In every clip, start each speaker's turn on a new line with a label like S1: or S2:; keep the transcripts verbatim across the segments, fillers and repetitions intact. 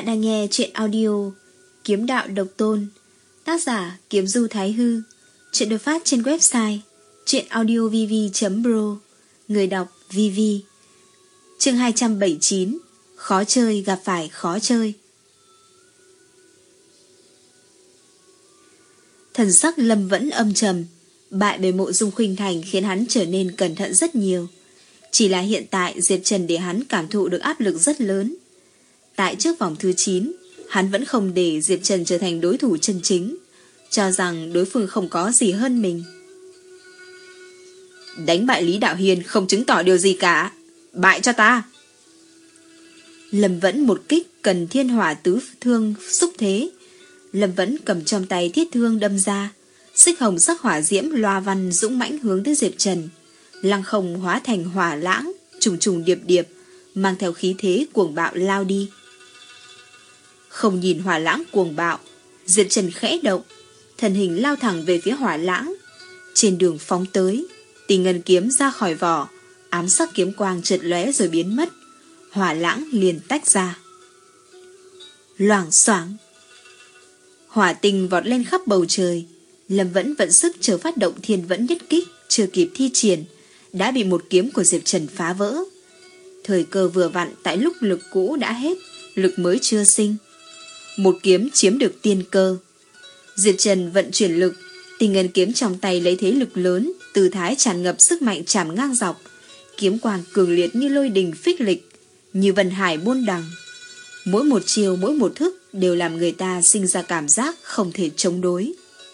S1: bạn đang nghe truyện audio Kiếm Đạo Độc Tôn, tác giả Kiếm Du Thái Hư. Truyện được phát trên website truyệnaudiovv chấm pro. Người đọc Vivi. Chương hai trăm bảy mươi chín. Khó chơi gặp phải khó chơi. Thần sắc Lâm vẫn âm trầm. Bại bởi Mộ Dung Khuynh Thành khiến hắn trở nên cẩn thận rất nhiều. Chỉ là hiện tại Diệp Trần để hắn cảm thụ được áp lực rất lớn. Tại trước vòng thứ chín, hắn vẫn không để Diệp Trần trở thành đối thủ chân chính, cho rằng đối phương không có gì hơn mình. Đánh bại Lý Đạo Hiên không chứng tỏ điều gì cả. Bại cho ta. Lâm vẫn một kích cần thiên hỏa tứ thương xúc thế. Lâm vẫn cầm trong tay thiết thương đâm ra. Xích hồng sắc hỏa diễm loa văn dũng mãnh hướng tới Diệp Trần. Lăng không hóa thành hỏa lãng, trùng trùng điệp điệp, mang theo khí thế cuồng bạo lao đi. Không nhìn hỏa lãng cuồng bạo, Diệp Trần khẽ động, thân hình lao thẳng về phía hỏa lãng. Trên đường phóng tới, Tình Ngân kiếm ra khỏi vỏ, ám sắc kiếm quang chợt lóe rồi biến mất. Hỏa lãng liền tách ra. Loảng xoảng, hỏa tinh vọt lên khắp bầu trời. Lâm vẫn vận sức chờ phát động thiên vẫn nhất kích, chưa kịp thi triển, đã bị một kiếm của Diệp Trần phá vỡ. Thời cơ vừa vặn, tại lúc lực cũ đã hết, lực mới chưa sinh. Một kiếm chiếm được tiên cơ. Diệp Trần vận chuyển lực, Tình Ngân kiếm trong tay lấy thế lực lớn, tư thái tràn ngập sức mạnh chạm ngang dọc, kiếm quang cường liệt như lôi đình phích lịch, như vân hải buôn đằng. Mỗi một chiều, mỗi một thức đều làm người ta sinh ra cảm giác không thể chống đối.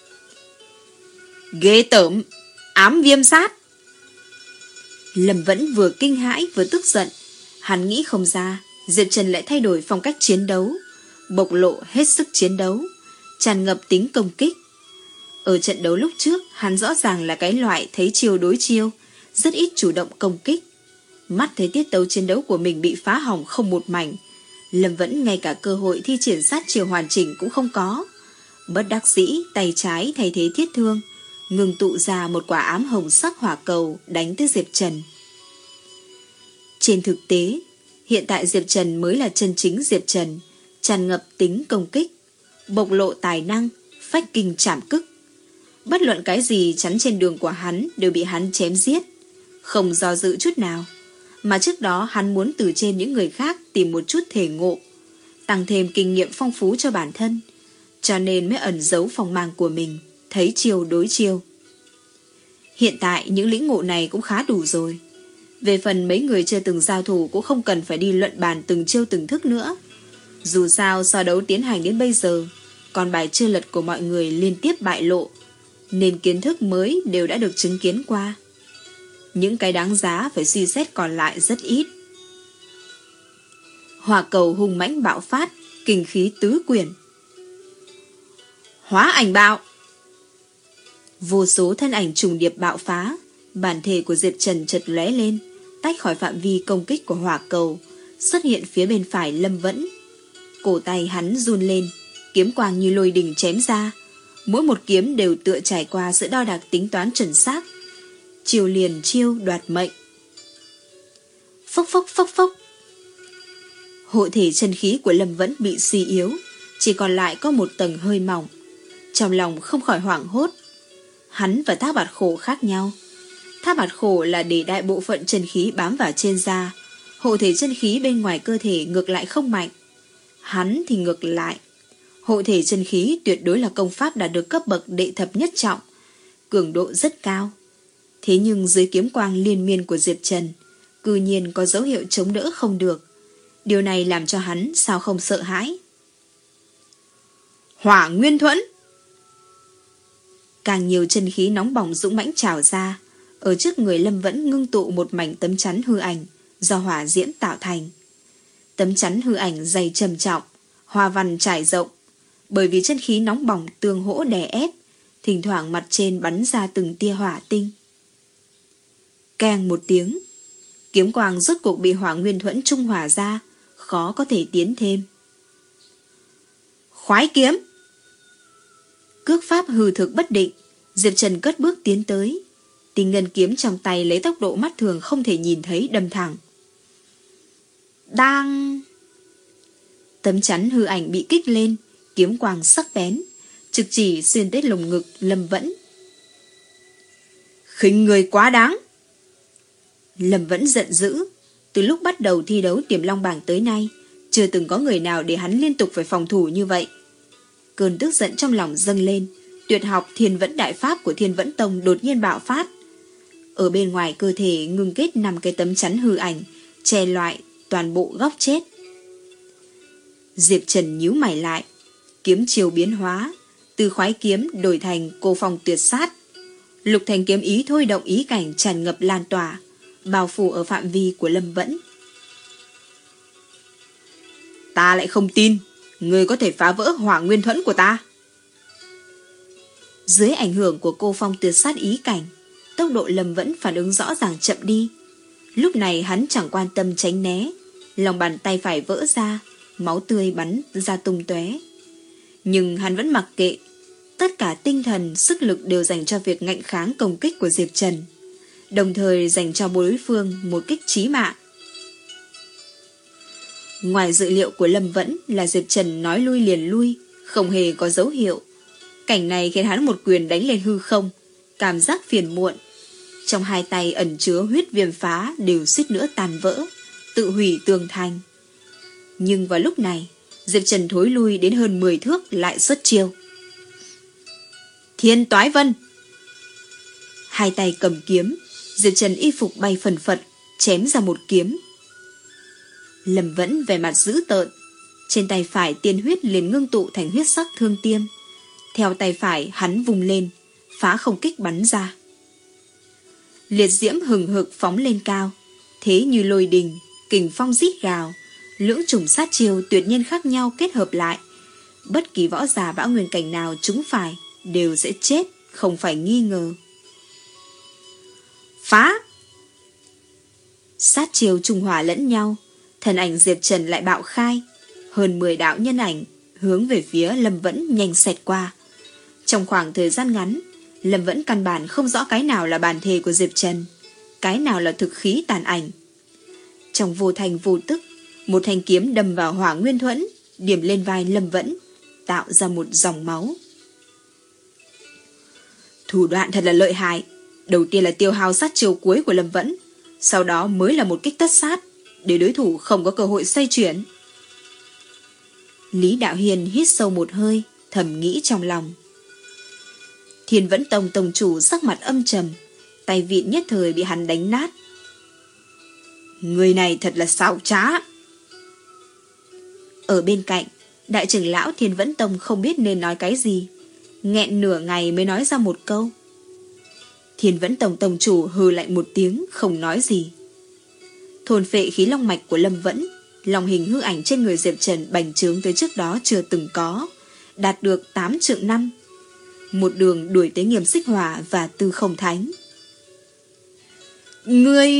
S1: Ghê tởm, ám viêm sát. Lâm vẫn vừa kinh hãi vừa tức giận. Hắn nghĩ không ra Diệp Trần lại thay đổi phong cách chiến đấu, bộc lộ hết sức chiến đấu, tràn ngập tính công kích. Ở trận đấu lúc trước, hắn rõ ràng là cái loại thấy chiêu đối chiêu, rất ít chủ động công kích. Mắt thấy tiết tấu chiến đấu của mình bị phá hỏng không một mảnh, Lâm vẫn ngay cả cơ hội thi triển sát chiêu hoàn chỉnh cũng không có. Bất đắc dĩ, tay trái thay thế thiết thương, ngừng tụ ra một quả ám hồng sắc hỏa cầu đánh tới Diệp Trần. Trên thực tế, hiện tại Diệp Trần mới là chân chính Diệp Trần, tràn ngập tính công kích, bộc lộ tài năng, phách kinh trảm cức. Bất luận cái gì chắn trên đường của hắn đều bị hắn chém giết, không do dự chút nào. Mà trước đó hắn muốn từ trên những người khác tìm một chút thể ngộ, tăng thêm kinh nghiệm phong phú cho bản thân, cho nên mới ẩn giấu phong mang của mình, thấy chiêu đối chiêu. Hiện tại những lĩnh ngộ này cũng khá đủ rồi. Về phần mấy người chưa từng giao thủ cũng không cần phải đi luận bàn từng chiêu từng thức nữa. Dù sao so đấu tiến hành đến bây giờ, còn bài chưa lật của mọi người liên tiếp bại lộ, nên kiến thức mới đều đã được chứng kiến qua. Những cái đáng giá phải suy xét còn lại rất ít. Hỏa cầu hung mãnh bạo phát, kinh khí tứ quyển. Hóa ảnh bạo. Vô số thân ảnh trùng điệp bạo phá, bản thể của Diệp Trần chợt lóe lên, tách khỏi phạm vi công kích của hỏa cầu, xuất hiện phía bên phải Lâm Vẫn. Cổ tay hắn run lên, kiếm quang như lôi đình chém ra, mỗi một kiếm đều tựa trải qua sự đo đạc tính toán chuẩn xác, chiêu liền chiêu đoạt mệnh. Phốc phốc phốc phốc. Hộ thể chân khí của Lâm Vẫn bị suy yếu, chỉ còn lại có một tầng hơi mỏng. Trong lòng không khỏi hoảng hốt. Hắn và Thác Bạt Khổ khác nhau. Thác Bạt Khổ là để đại bộ phận chân khí bám vào trên da, hộ thể chân khí bên ngoài cơ thể ngược lại không mạnh. Hắn thì ngược lại, hộ thể chân khí tuyệt đối là công pháp đạt được cấp bậc đệ thập nhất trọng, cường độ rất cao. Thế nhưng dưới kiếm quang liên miên của Diệp Trần, cư nhiên có dấu hiệu chống đỡ không được. Điều này làm cho hắn sao không sợ hãi. Hỏa Nguyên Thuẫn. Càng nhiều chân khí nóng bỏng dũng mãnh trào ra, ở trước người Lâm Vẫn ngưng tụ một mảnh tấm chắn hư ảnh do hỏa diễm tạo thành. Tấm chắn hư ảnh dày trầm trọng, hoa văn trải rộng, bởi vì chân khí nóng bỏng tương hỗ đè ép, thỉnh thoảng mặt trên bắn ra từng tia hỏa tinh. Keng một tiếng, kiếm quang rốt cuộc bị Hỏa Nguyên Thuẫn trung hòa ra, khó có thể tiến thêm. Khoái kiếm. Cước pháp hư thực bất định, Diệp Trần cất bước tiến tới, Tình Ngân kiếm trong tay lấy tốc độ mắt thường không thể nhìn thấy đâm thẳng. Đang. Tấm chắn hư ảnh bị kích lên, kiếm quang sắc bén, trực chỉ xuyên tới lồng ngực Lâm Vẫn. Khinh người quá đáng! Lâm Vẫn giận dữ. Từ lúc bắt đầu thi đấu Tiềm Long bảng tới nay, chưa từng có người nào để hắn liên tục phải phòng thủ như vậy. Cơn tức giận trong lòng dâng lên, tuyệt học Thiên Vẫn Đại Pháp của Thiên Vẫn Tông đột nhiên bạo phát. Ở bên ngoài cơ thể ngưng kết năm cái tấm chắn hư ảnh, che loại toàn bộ góc chết. Diệp Trần nhíu mày lại, kiếm chiều biến hóa, từ khoái kiếm đổi thành cô phong tuyệt sát. Lục thành kiếm ý thôi động ý cảnh tràn ngập lan tỏa, bao phủ ở phạm vi của Lâm Vẫn. Ta lại không tin ngươi có thể phá vỡ hỏa nguyên thuẫn của ta. Dưới ảnh hưởng của cô phong tuyệt sát ý cảnh, tốc độ Lâm Vẫn phản ứng rõ ràng chậm đi. Lúc này hắn chẳng quan tâm tránh né, lòng bàn tay phải vỡ ra, máu tươi bắn ra tung tóe. Nhưng hắn vẫn mặc kệ, tất cả tinh thần, sức lực đều dành cho việc ngạnh kháng công kích của Diệp Trần, đồng thời dành cho đối phương một kích chí mạng. Ngoài dự liệu của Lâm Vẫn là Diệp Trần nói lui liền lui, không hề có dấu hiệu. Cảnh này khiến hắn một quyền đánh lên hư không, cảm giác phiền muộn. Trong hai tay ẩn chứa huyết viêm phá đều suýt nữa tàn vỡ, tự hủy tường thành. Nhưng vào lúc này, Diệp Trần thối lui đến hơn mười thước lại xuất chiêu. Thiên Toái Vân! Hai tay cầm kiếm, Diệp Trần y phục bay phần phật, chém ra một kiếm. Lâm Vẫn vẻ mặt dữ tợn, trên tay phải tiên huyết liền ngưng tụ thành huyết sắc thương tiêm. Theo tay phải hắn vùng lên, phá không kích bắn ra. Liệt diễm hừng hực phóng lên cao, thế như lôi đình, kình phong rít gào, lưỡng chủng sát chiêu tuyệt nhiên khác nhau kết hợp lại. Bất kỳ võ giả bão nguyên cảnh nào trúng phải đều sẽ chết, không phải nghi ngờ. Phá! Sát chiêu trùng hòa lẫn nhau, thần ảnh Diệp Trần lại bạo khai, hơn mười đạo nhân ảnh hướng về phía Lâm Vẫn nhanh xẹt qua. Trong khoảng thời gian ngắn, Lâm Vẫn căn bản không rõ cái nào là bản thể của Diệp Trần, cái nào là thực khí tàn ảnh. Trong vô thành vô tức, một thanh kiếm đâm vào hỏa nguyên thuẫn, điểm lên vai Lâm Vẫn, tạo ra một dòng máu. Thủ đoạn thật là lợi hại. Đầu tiên là tiêu hao sát chiêu cuối của Lâm Vẫn, sau đó mới là một kích tất sát, để đối thủ không có cơ hội xoay chuyển. Lý Đạo Hiền hít sâu một hơi, thầm nghĩ trong lòng. Thiên Vẫn Tông tông chủ sắc mặt âm trầm, tay vịn nhất thời bị hắn đánh nát. Người này thật là xảo trá. Ở bên cạnh, đại trưởng lão Thiên Vẫn Tông không biết nên nói cái gì, nghẹn nửa ngày mới nói ra một câu. Thiên Vẫn Tông tông chủ hừ lạnh một tiếng, không nói gì. Thôn phệ khí long mạch của Lâm Vẫn, lòng hình hư ảnh trên người Diệp Trần bành trướng tới trước đó chưa từng có, đạt được tám trượng năm. Một đường đuổi tới Nghiêm Xích Hỏa và Tư Không Thánh. Ngươi...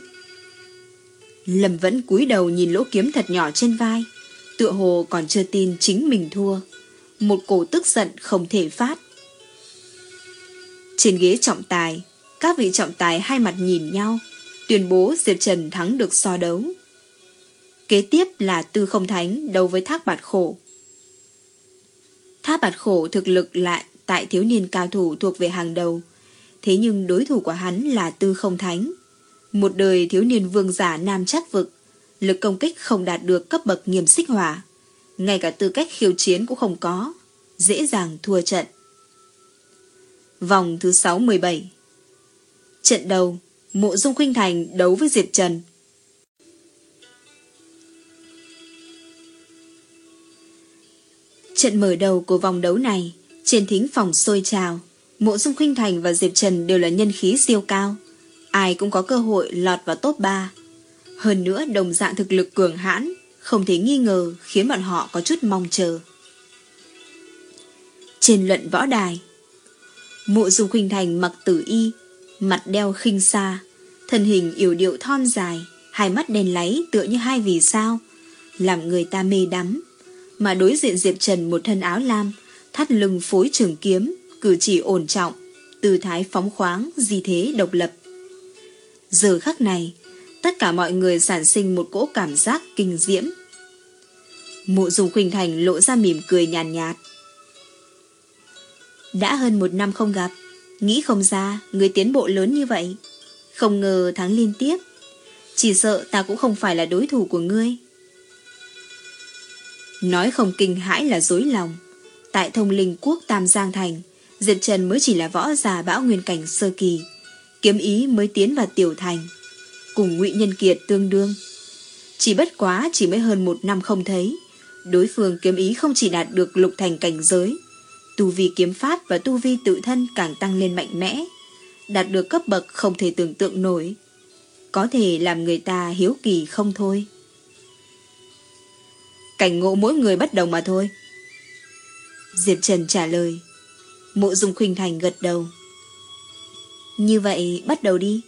S1: Lâm Vẫn cúi đầu nhìn lỗ kiếm thật nhỏ trên vai, tựa hồ còn chưa tin chính mình thua. Một cổ tức giận không thể phát. Trên ghế trọng tài, các vị trọng tài hai mặt nhìn nhau, tuyên bố Diệp Trần thắng được so đấu. Kế tiếp là Tư Không Thánh đấu với Thác Bạt Khổ. Thác Bạt Khổ thực lực lại tại thiếu niên cao thủ thuộc về hàng đầu, thế nhưng đối thủ của hắn là Tư Không Thánh, một đời thiếu niên vương giả nam trắc vực, lực công kích không đạt được cấp bậc Nghiêm Xích Hỏa, ngay cả tư cách khiêu chiến cũng không có, dễ dàng thua trận. Vòng thứ sáu mười bảy. Trận đầu, Mộ Dung Khuynh Thành đấu với Diệp Trần. Trận mở đầu của vòng đấu này, trên thính phòng sôi trào, Mộ Dung Khuynh Thành và Diệp Trần đều là nhân khí siêu cao, ai cũng có cơ hội lọt vào top ba. Hơn nữa đồng dạng thực lực cường hãn, không thể nghi ngờ, khiến bọn họ có chút mong chờ. Trên luận võ đài, Mộ Dung Khuynh Thành mặc tử y, mặt đeo khinh xa, thân hình yểu điệu thon dài, hai mắt đen láy tựa như hai vì sao, làm người ta mê đắm. Mà đối diện Diệp Trần một thân áo lam, thắt lưng phối trường kiếm, cử chỉ ổn trọng, tư thái phóng khoáng, di thế độc lập. Giờ khắc này, tất cả mọi người sản sinh một cỗ cảm giác kinh diễm. Mộ Dung Khuynh Thành lộ ra mỉm cười nhàn nhạt, nhạt. Đã hơn một năm không gặp, nghĩ không ra người tiến bộ lớn như vậy. Không ngờ thắng liên tiếp. Chỉ sợ ta cũng không phải là đối thủ của ngươi. Nói không kinh hãi là dối lòng. Tại Thông Linh Quốc Tam Giang Thành, Diệp Trần mới chỉ là võ giả bão nguyên cảnh sơ kỳ, kiếm ý mới tiến vào tiểu thành, cùng Ngụy Nhân Kiệt tương đương. Chỉ bất quá chỉ mới hơn một năm không thấy, đối phương kiếm ý không chỉ đạt được lục thành cảnh giới, tu vi kiếm pháp và tu vi tự thân càng tăng lên mạnh mẽ, đạt được cấp bậc không thể tưởng tượng nổi, có thể làm người ta hiếu kỳ không thôi. Cảnh ngộ mỗi người bất đồng mà thôi. Diệp Trần trả lời. Mộ Dung Khuynh Thành gật đầu. Như vậy bắt đầu đi.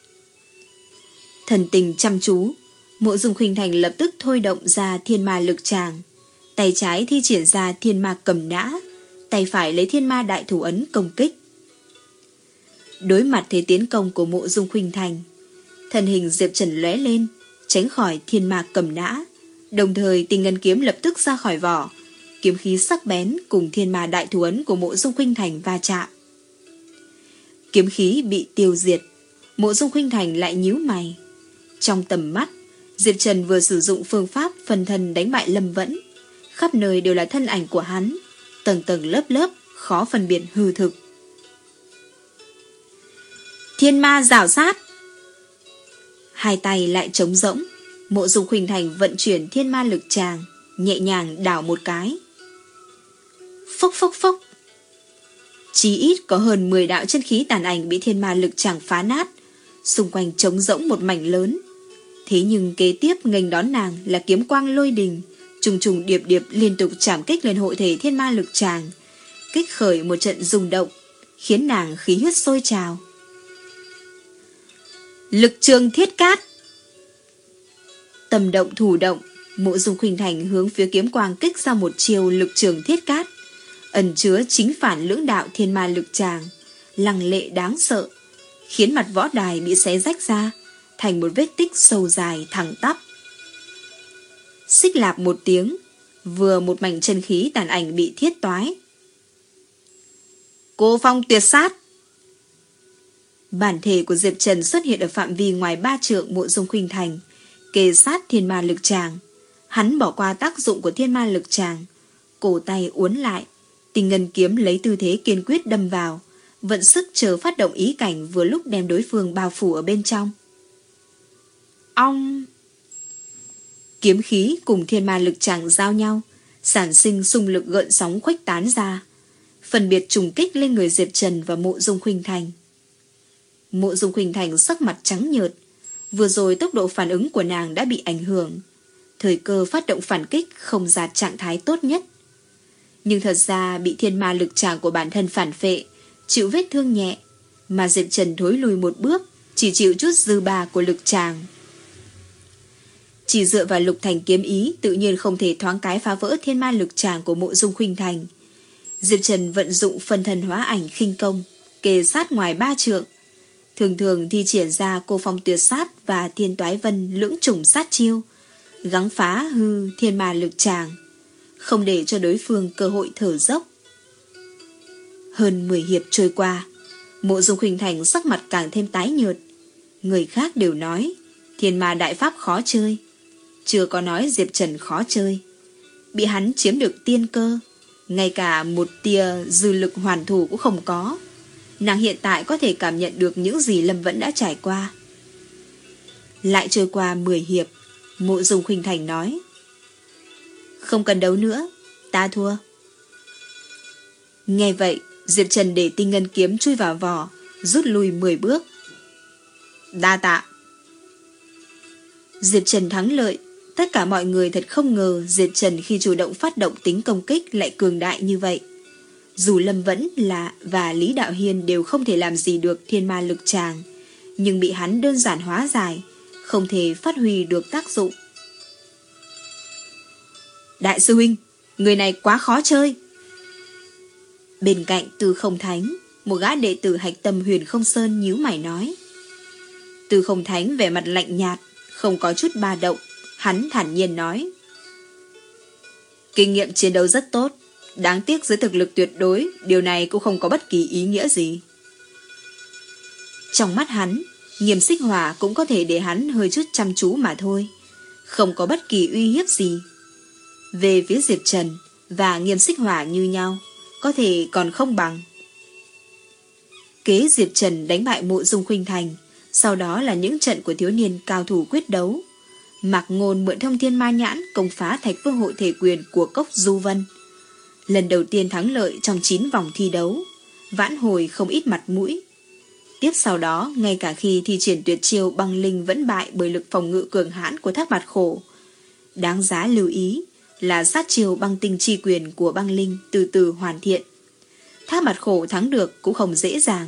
S1: Thần tình chăm chú, Mộ Dung Khuynh Thành lập tức thôi động ra thiên ma lực tràng, tay trái thi triển ra thiên ma cầm nã, tay phải lấy thiên ma đại thủ ấn công kích. Đối mặt thế tiến công của Mộ Dung Khuynh Thành, thân hình Diệp Trần lóe lên, tránh khỏi thiên ma cầm nã, đồng thời Tinh Ngân kiếm lập tức ra khỏi vỏ, kiếm khí sắc bén cùng thiên ma đại thủ ấn của Mộ Dung Khuynh Thành va chạm. Kiếm khí bị tiêu diệt, Mộ Dung Khuynh Thành lại nhíu mày. Trong tầm mắt, Diệp Trần vừa sử dụng phương pháp phân thân đánh bại Lâm Vẫn, khắp nơi đều là thân ảnh của hắn, tầng tầng lớp lớp, khó phân biệt hư thực. Thiên ma rào sát. Hai tay lại trống rỗng, Mộ Dung Khuynh Thành vận chuyển thiên ma lực tràng, nhẹ nhàng đảo một cái. Phốc phốc phốc. Chí ít có hơn mười đạo chân khí tàn ảnh bị thiên ma lực tràng phá nát, xung quanh trống rỗng một mảnh lớn. Thế nhưng kế tiếp nghênh đón nàng là kiếm quang lôi đình, trùng trùng điệp điệp liên tục chạm kích lên hội thể thiên ma lực tràng, kích khởi một trận rung động, khiến nàng khí huyết sôi trào. Lực trường thiết cát. Tâm động thủ động, Mộ Dung Khuynh Thành hướng phía kiếm quang kích ra một chiều lực trường thiết cát, ẩn chứa chính phản lưỡng đạo thiên ma lực tràng, lăng lệ đáng sợ, khiến mặt võ đài bị xé rách ra thành một vết tích sâu dài thẳng tắp. Xích lạp một tiếng, vừa một mảnh chân khí tàn ảnh bị thiết toái. Cô phong tuyệt sát. Bản thể của Diệp Trần xuất hiện ở phạm vi ngoài ba trượng Mộ Dung Khuynh Thành, kề sát thiên ma lực tràng. Hắn bỏ qua tác dụng của thiên ma lực tràng, cổ tay uốn lại, Tinh Ngân kiếm lấy tư thế kiên quyết đâm vào, vận sức chờ phát động ý cảnh vừa lúc đem đối phương bao phủ ở bên trong. Ong! Kiếm khí cùng thiên ma lực tràng giao nhau, sản sinh xung lực gợn sóng khuếch tán ra, phân biệt trùng kích lên người Diệp Trần và Mộ Dung Khuynh Thành. Mộ Dung Khuynh Thành sắc mặt trắng nhợt, vừa rồi tốc độ phản ứng của nàng đã bị ảnh hưởng, thời cơ phát động phản kích không đạt trạng thái tốt nhất. Nhưng thật ra bị thiên ma lực tràng của bản thân phản phệ, chịu vết thương nhẹ, mà Diệp Trần thối lùi một bước, chỉ chịu chút dư ba của lực tràng. Chỉ dựa vào lục thành kiếm ý, tự nhiên không thể thoáng cái phá vỡ thiên ma lực tràng của Mộ Dung Khuynh Thành. Diệp Trần vận dụng phân thân hóa ảnh khinh công, kề sát ngoài ba trượng, thường thường thi triển ra cô phong tuyệt sát và thiên toái vân lưỡng chủng sát chiêu, gắng phá hư thiên ma lực tràng, không để cho đối phương cơ hội thở dốc. Hơn mười hiệp trôi qua, Mộ Dung Khuynh Thành sắc mặt càng thêm tái nhợt. Người khác đều nói thiên ma đại pháp khó chơi, chưa có nói Diệp Trần khó chơi. Bị hắn chiếm được tiên cơ, ngay cả một tia dư lực hoàn thủ cũng không có. Nàng hiện tại có thể cảm nhận được những gì Lâm Vẫn đã trải qua. Lại trôi qua mười hiệp, Mộ Dung Khuynh Thành nói: Không cần đấu nữa, ta thua. Nghe vậy, Diệp Trần để Tinh Ngân kiếm chui vào vỏ, rút lui mười bước. Đa tạ. Diệp Trần thắng lợi. Tất cả mọi người thật không ngờ Diệp Trần khi chủ động phát động tính công kích lại cường đại như vậy. Dù Lâm Vẫn là và Lý Đạo Hiên đều không thể làm gì được thiên ma lực tràng, nhưng bị hắn đơn giản hóa giải, không thể phát huy được tác dụng. Đại sư huynh, người này quá khó chơi. Bên cạnh Từ Không Thánh, một gã đệ tử hạch tâm Huyền Không Sơn nhíu mày nói. Từ Không Thánh vẻ mặt lạnh nhạt, không có chút ba động, hắn thản nhiên nói: Kinh nghiệm chiến đấu rất tốt, đáng tiếc dưới thực lực tuyệt đối, điều này cũng không có bất kỳ ý nghĩa gì. Trong mắt hắn, Nghiêm Xích Hỏa cũng có thể để hắn hơi chút chăm chú mà thôi, không có bất kỳ uy hiếp gì. Về phía Diệp Trần và Nghiêm Xích Hỏa như nhau, có thể còn không bằng. Kế Diệp Trần đánh bại Mộ Dung Khuynh Thành, sau đó là những trận của thiếu niên cao thủ quyết đấu. Mạc Ngôn mượn Thông Thiên Ma Nhãn công phá Thạch Phương Hội thể quyền của Cốc Du Vân. Lần đầu tiên thắng lợi trong chín vòng thi đấu, vãn hồi không ít mặt mũi. Tiếp sau đó, ngay cả khi thi triển tuyệt chiêu băng linh vẫn bại bởi lực phòng ngự cường hãn của Thác Bạt Khổ. Đáng giá lưu ý là sát chiêu băng tinh chi quyền của băng linh từ từ hoàn thiện. Thác Bạt Khổ thắng được cũng không dễ dàng.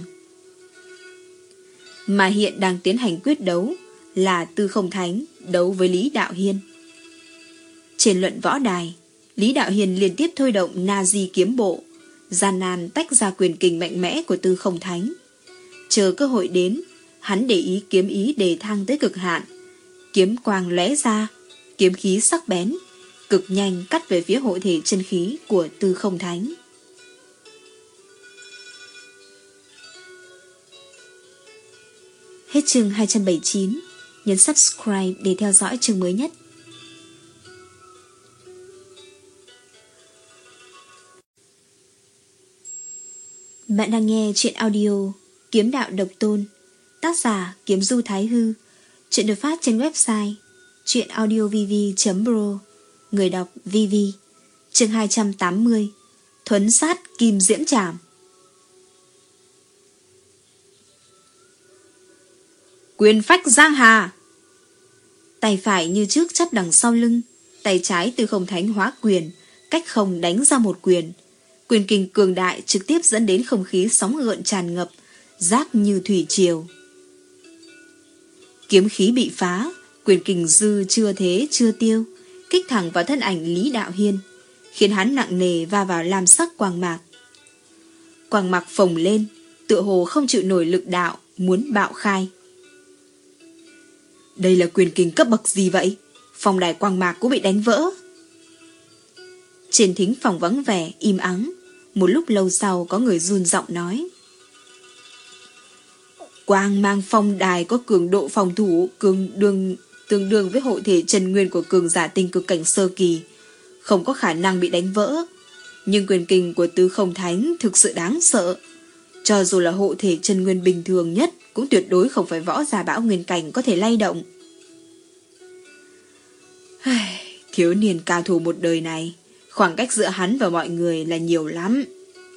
S1: Mà hiện đang tiến hành quyết đấu là Tư Không Thánh đấu với Lý Đạo Hiên. Trên luận võ đài, Lý Đạo Hiên liên tiếp thôi động Na Di kiếm bộ, gian nan tách ra quyền kình mạnh mẽ của Tư Không Thánh. Chờ cơ hội đến, hắn để ý kiếm ý đề thăng tới cực hạn, kiếm quang lóe ra, kiếm khí sắc bén, cực nhanh cắt về phía hộ thể chân khí của Tư Không Thánh. Hết chương hai trăm bảy mươi chín, nhấn subscribe để theo dõi chương mới nhất. Bạn đang nghe truyện audio Kiếm Đạo Độc Tôn, tác giả Kiếm Du Thái Hư. Truyện được phát trên website truyệnaudiovv chấm pro. Người đọc vê vê. Chương hai trăm tám mươi, Thuấn sát kim diễm trảm. Quyền phách giang hà. Tay phải như trước chắp đằng sau lưng, tay trái Tư Không Thánh hóa quyền, cách không đánh ra một quyền. Quyền kình cường đại trực tiếp dẫn đến không khí sóng gợn tràn ngập, rác như thủy triều. Kiếm khí bị phá, quyền kình dư chưa thế chưa tiêu, kích thẳng vào thân ảnh Lý Đạo Hiên, khiến hắn nặng nề va vào lam sắc quang mạc. Quang mạc phồng lên, tựa hồ không chịu nổi lực đạo, muốn bạo khai. Đây là quyền kình cấp bậc gì vậy? Phòng đài quang mạc cũng bị đánh vỡ. Trên thính phòng vắng vẻ, im ắng. Một lúc lâu sau có người run giọng nói: Quang mang phong đài có cường độ phòng thủ cường đương, tương đương với hộ thể chân nguyên của cường giả tinh cực cảnh sơ kỳ, không có khả năng bị đánh vỡ. Nhưng quyền kình của Tư Không Thánh thực sự đáng sợ. Cho dù là hộ thể chân nguyên bình thường nhất, cũng tuyệt đối không phải võ giả bão nguyên cảnh có thể lay động. Thiếu niên cao thủ một đời này, khoảng cách giữa hắn và mọi người là nhiều lắm.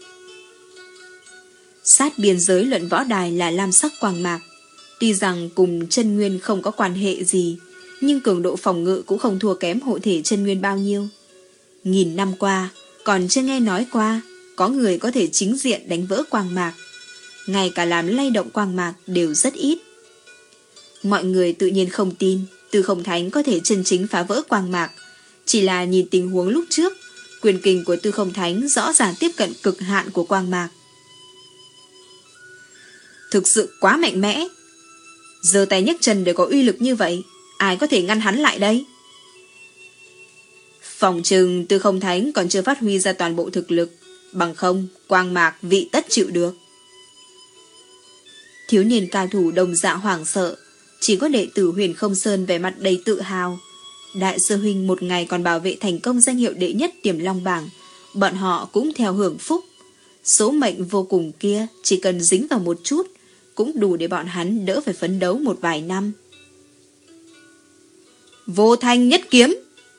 S1: Sát biên giới luận võ đài là lam sắc quang mạc. Tuy rằng cùng chân nguyên không có quan hệ gì, nhưng cường độ phòng ngự cũng không thua kém hộ thể chân nguyên bao nhiêu. Nghìn năm qua, còn chưa nghe nói qua có người có thể chính diện đánh vỡ quang mạc. Ngay cả làm lay động quang mạc đều rất ít. Mọi người tự nhiên không tin Tư Không Thánh có thể chân chính phá vỡ quang mạc. Chỉ là nhìn tình huống lúc trước, quyền kình của Tư Không Thánh rõ ràng tiếp cận cực hạn của quang mạc. Thực sự quá mạnh mẽ. Giơ tay nhấc chân đều có uy lực như vậy, ai có thể ngăn hắn lại đây? Phòng trừng Tư Không Thánh còn chưa phát huy ra toàn bộ thực lực, bằng không quang mạc vị tất chịu được. Thiếu niên cao thủ đồng dạ hoảng sợ, chỉ có đệ tử Huyền Không Sơn vẻ mặt đầy tự hào. Đại sư huynh một ngày còn bảo vệ thành công danh hiệu đệ nhất Tiềm Long bảng, bọn họ cũng theo hưởng phúc. Số mệnh vô cùng kia chỉ cần dính vào một chút cũng đủ để bọn hắn đỡ phải phấn đấu một vài năm. Vô thanh nhất kiếm.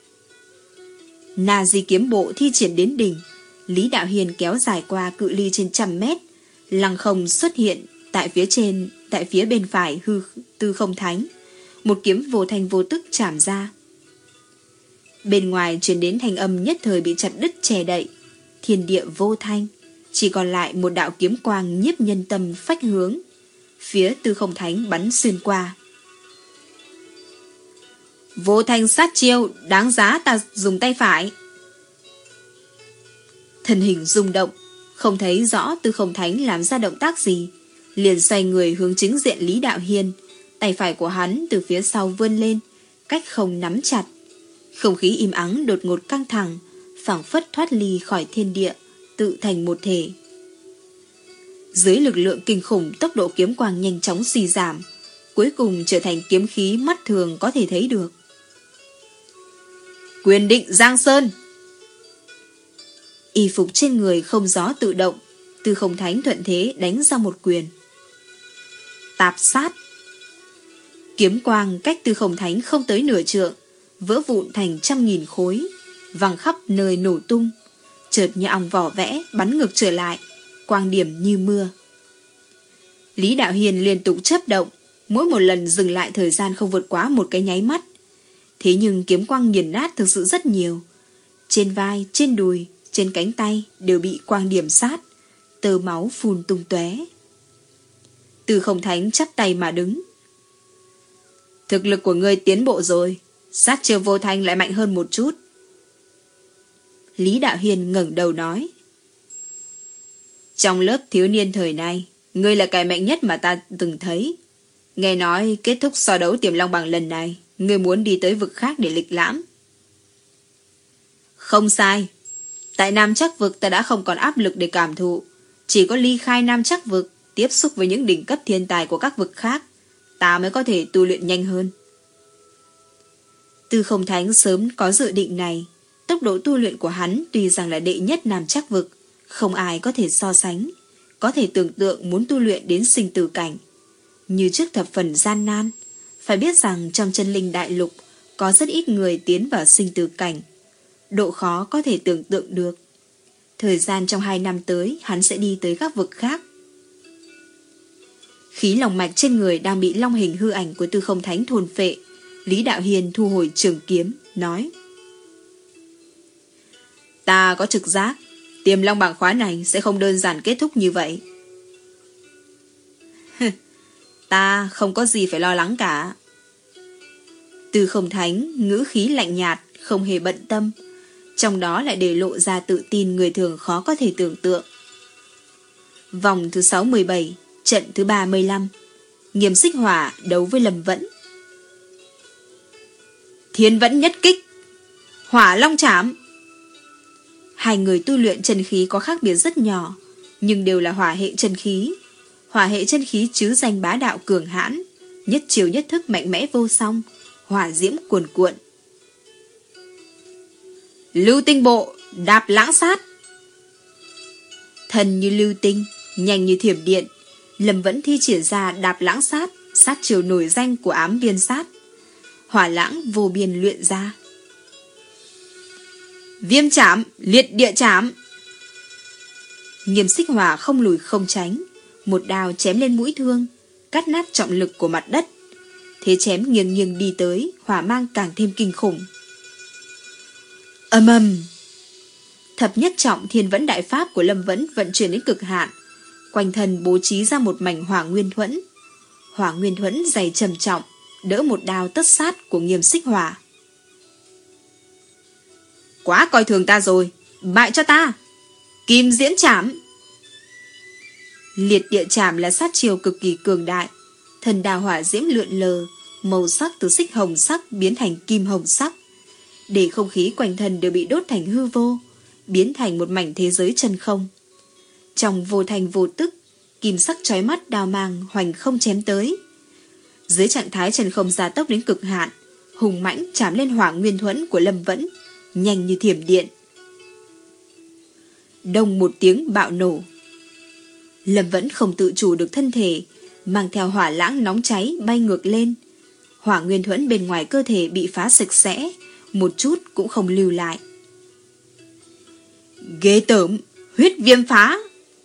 S1: Na Di kiếm bộ thi triển đến đỉnh, Lý Đạo Hiên kéo dài qua cự ly trên trăm mét, lăng không xuất hiện tại phía trên, tại phía bên phải hư Tư Không Thánh, một kiếm vô thanh vô tức chạm ra. Bên ngoài truyền đến thanh âm nhất thời bị chặt đứt che đậy, thiên địa vô thanh, chỉ còn lại một đạo kiếm quang nhiếp nhân tâm phách hướng, phía Tư Không Thánh bắn xuyên qua. Vô thanh sát chiêu, đáng giá ta dùng tay phải. Thân hình rung động, không thấy rõ Tư Không Thánh làm ra động tác gì, liền xoay người hướng chính diện Lý Đạo Hiên, tay phải của hắn từ phía sau vươn lên, cách không nắm chặt. Không khí im ắng đột ngột căng thẳng, phảng phất thoát ly khỏi thiên địa, tự thành một thể. Dưới lực lượng kinh khủng, tốc độ kiếm quang nhanh chóng suy giảm, cuối cùng trở thành kiếm khí mắt thường có thể thấy được. Quyền định Giang Sơn. Y phục trên người không gió tự động, Tư Không Thánh thuận thế đánh ra một quyền. Tạp sát. Kiếm quang cách Tư Không Thánh không tới nửa trượng, vỡ vụn thành trăm nghìn khối, văng khắp nơi nổ tung, chợt như ong vỏ vẽ bắn ngược trở lại, quang điểm như mưa. Lý Đạo Hiền liên tục chớp động, mỗi một lần dừng lại thời gian không vượt quá một cái nháy mắt. Thế nhưng kiếm quang nghiền nát thực sự rất nhiều. Trên vai, trên đùi, trên cánh tay đều bị quang điểm sát, tơ máu phun tung tóe. Tư Không Thánh chắp tay mà đứng. Thực lực của ngươi tiến bộ rồi, sát chiêu vô thanh lại mạnh hơn một chút. Lý Đạo Hiền ngẩng đầu nói. Trong lớp thiếu niên thời nay, ngươi là cái mạnh nhất mà ta từng thấy. Nghe nói kết thúc so đấu Tiềm Long Bảng lần này, ngươi muốn đi tới vực khác để lịch lãm. Không sai. Tại Nam Chắc Vực ta đã không còn áp lực để cảm thụ. Chỉ có ly khai Nam Chắc Vực, tiếp xúc với những đỉnh cấp thiên tài của các vực khác, ta mới có thể tu luyện nhanh hơn. Tư Không Thánh sớm có dự định này. Tốc độ tu luyện của hắn tuy rằng là đệ nhất Nam Chắc Vực, không ai có thể so sánh, có thể tưởng tượng muốn tu luyện đến sinh tử cảnh. Như trước thập phần gian nan, phải biết rằng trong chân linh đại lục có rất ít người tiến vào sinh tử cảnh. Độ khó có thể tưởng tượng được. Thời gian trong hai năm tới hắn sẽ đi tới các vực khác. Khí lòng mạch trên người đang bị long hình hư ảnh của Tư Không Thánh thôn phệ. Lý Đạo Hiền thu hồi trường kiếm, nói. Ta có trực giác, Tiềm Long Bảng khóa này sẽ không đơn giản kết thúc như vậy. Ta không có gì phải lo lắng cả. Tư Không Thánh ngữ khí lạnh nhạt, không hề bận tâm, trong đó lại để lộ ra tự tin người thường khó có thể tưởng tượng. Vòng thứ sáu mươi bảy, trận thứ ba mươi lăm, Nghiêm Xích Hỏa đấu với Lâm Vẫn. Thiên Vẫn nhất kích, Hỏa Long chảm. Hai người tu luyện chân khí có khác biệt rất nhỏ, nhưng đều là hỏa hệ chân khí. Hỏa hệ chân khí chứ danh bá đạo cường hãn, nhất chiều nhất thức mạnh mẽ vô song, hỏa diễm cuồn cuộn. Lưu tinh bộ, đạp lãng sát. Thần như lưu tinh, nhanh như thiểm điện, Lâm Vẫn thi triển ra đạp lãng sát, sát chiều nổi danh của ám viên sát. Hỏa lãng vô biên luyện ra. Viêm chảm, liệt địa chảm. Nghiêm Xích Hỏa không lùi không tránh, một đao chém lên mũi thương, cắt nát trọng lực của mặt đất. Thế chém nghiêng nghiêng đi tới, hỏa mang càng thêm kinh khủng. Ầm ầm. Thập nhất trọng Thiên Vẫn đại pháp của Lâm Vẫn vận chuyển đến cực hạn, quanh thân bố trí ra một mảnh hỏa nguyên thuẫn. Hỏa nguyên thuẫn dày trầm trọng, đỡ một đao tất sát của Nghiêm Xích Hỏa. Quá coi thường ta rồi, bại cho ta. Kim Diễm chảm. Liệt địa chảm là sát chiêu cực kỳ cường đại, thần đào hỏa diễm lượn lờ, màu sắc từ xích hồng sắc biến thành kim hồng sắc, để không khí quanh thân đều bị đốt thành hư vô, biến thành một mảnh thế giới chân không. Trong vô thành vô tức, kim sắc chói mắt đao mang hoành không chém tới. Dưới trạng thái chân không gia tốc đến cực hạn, hùng mãnh chạm lên hỏa nguyên thuẫn của Lâm Vẫn, nhanh như thiểm điện. Đông một tiếng bạo nổ. Lâm Vẫn không tự chủ được thân thể, mang theo hỏa lãng nóng cháy bay ngược lên. Hỏa nguyên thuẫn bên ngoài cơ thể bị phá sạch sẽ, một chút cũng không lưu lại. Ghê tởm, huyết viêm phá.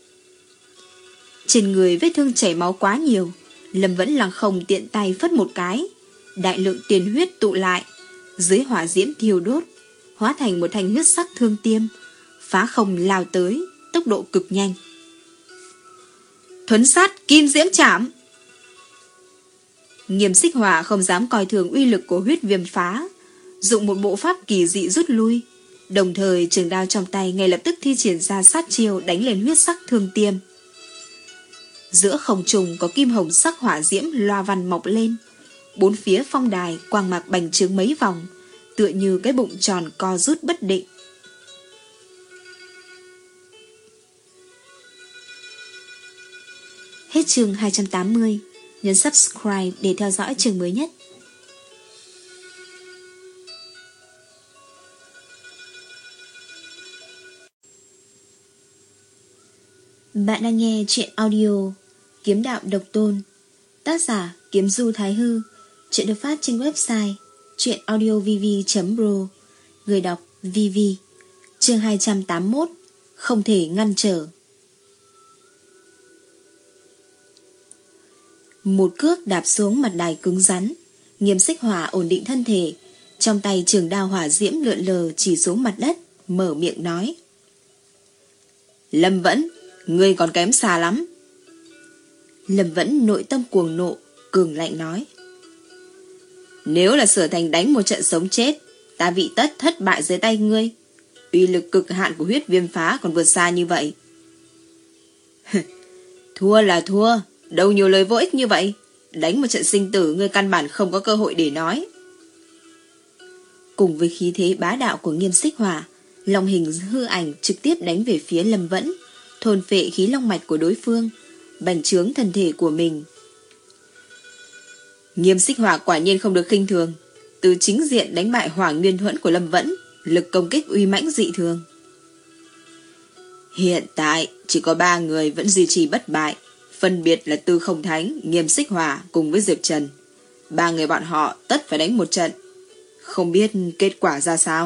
S1: Trên người vết thương chảy máu quá nhiều, Lâm Vẫn lăng không tiện tay phất một cái, đại lượng tiền huyết tụ lại, dưới hỏa diễm thiêu đốt, hóa thành một thanh huyết sắc thương tiêm, phá không lao tới, tốc độ cực nhanh. Thuấn sát kim diễm chảm. Nghiêm Xích Hỏa không dám coi thường uy lực của huyết viêm phá, dụng một bộ pháp kỳ dị rút lui, đồng thời trường đao trong tay ngay lập tức thi triển ra sát chiêu đánh lên huyết sắc thương tiêm. Giữa không trung có kim hồng sắc hỏa diễm loa văn mọc lên, bốn phía phong đài quang mạc bành trướng mấy vòng, tựa như cái bụng tròn co rút bất định. Hết chương hai trăm tám mươi. Nhấn subscribe để theo dõi chương mới nhất. Bạn đang nghe truyện audio Kiếm Đạo Độc Tôn, tác giả Kiếm Du Thái Hư. Truyện được phát trên website truyện audio v v chấm pro. Người đọc vê vê. Chương hai trăm tám mươi mốt. Không thể ngăn trở. Một cước đạp xuống mặt đài cứng rắn, Nghiêm Xích Hỏa ổn định thân thể, trong tay trường đao hỏa diễm lượn lờ chỉ xuống mặt đất, mở miệng nói: Lâm Vẫn, ngươi còn kém xa lắm. Lâm Vẫn nội tâm cuồng nộ, cường lạnh nói: Nếu là sửa thành đánh một trận sống chết, ta vị tất thất bại dưới tay ngươi. Uy lực cực hạn của huyết viêm phá còn vượt xa như vậy. Thua là thua, đâu nhiều lời vô ích như vậy. Đánh một trận sinh tử, ngươi căn bản không có cơ hội để nói. Cùng với khí thế bá đạo của Nghiêm Xích Hỏa, long hình hư ảnh trực tiếp đánh về phía Lâm Vẫn, thôn phệ khí long mạch của đối phương, bành trướng thân thể của mình. Nghiêm Xích Hỏa quả nhiên không được khinh thường, từ chính diện đánh bại Hỏa Nguyên Thuẫn của Lâm Vẫn, lực công kích uy mãnh dị thường. Hiện tại chỉ có ba người vẫn duy trì bất bại, phân biệt là Tư Không Thánh, Nghiêm Xích Hỏa cùng với Diệp Trần. Ba người bọn họ tất phải đánh một trận, không biết kết quả ra sao.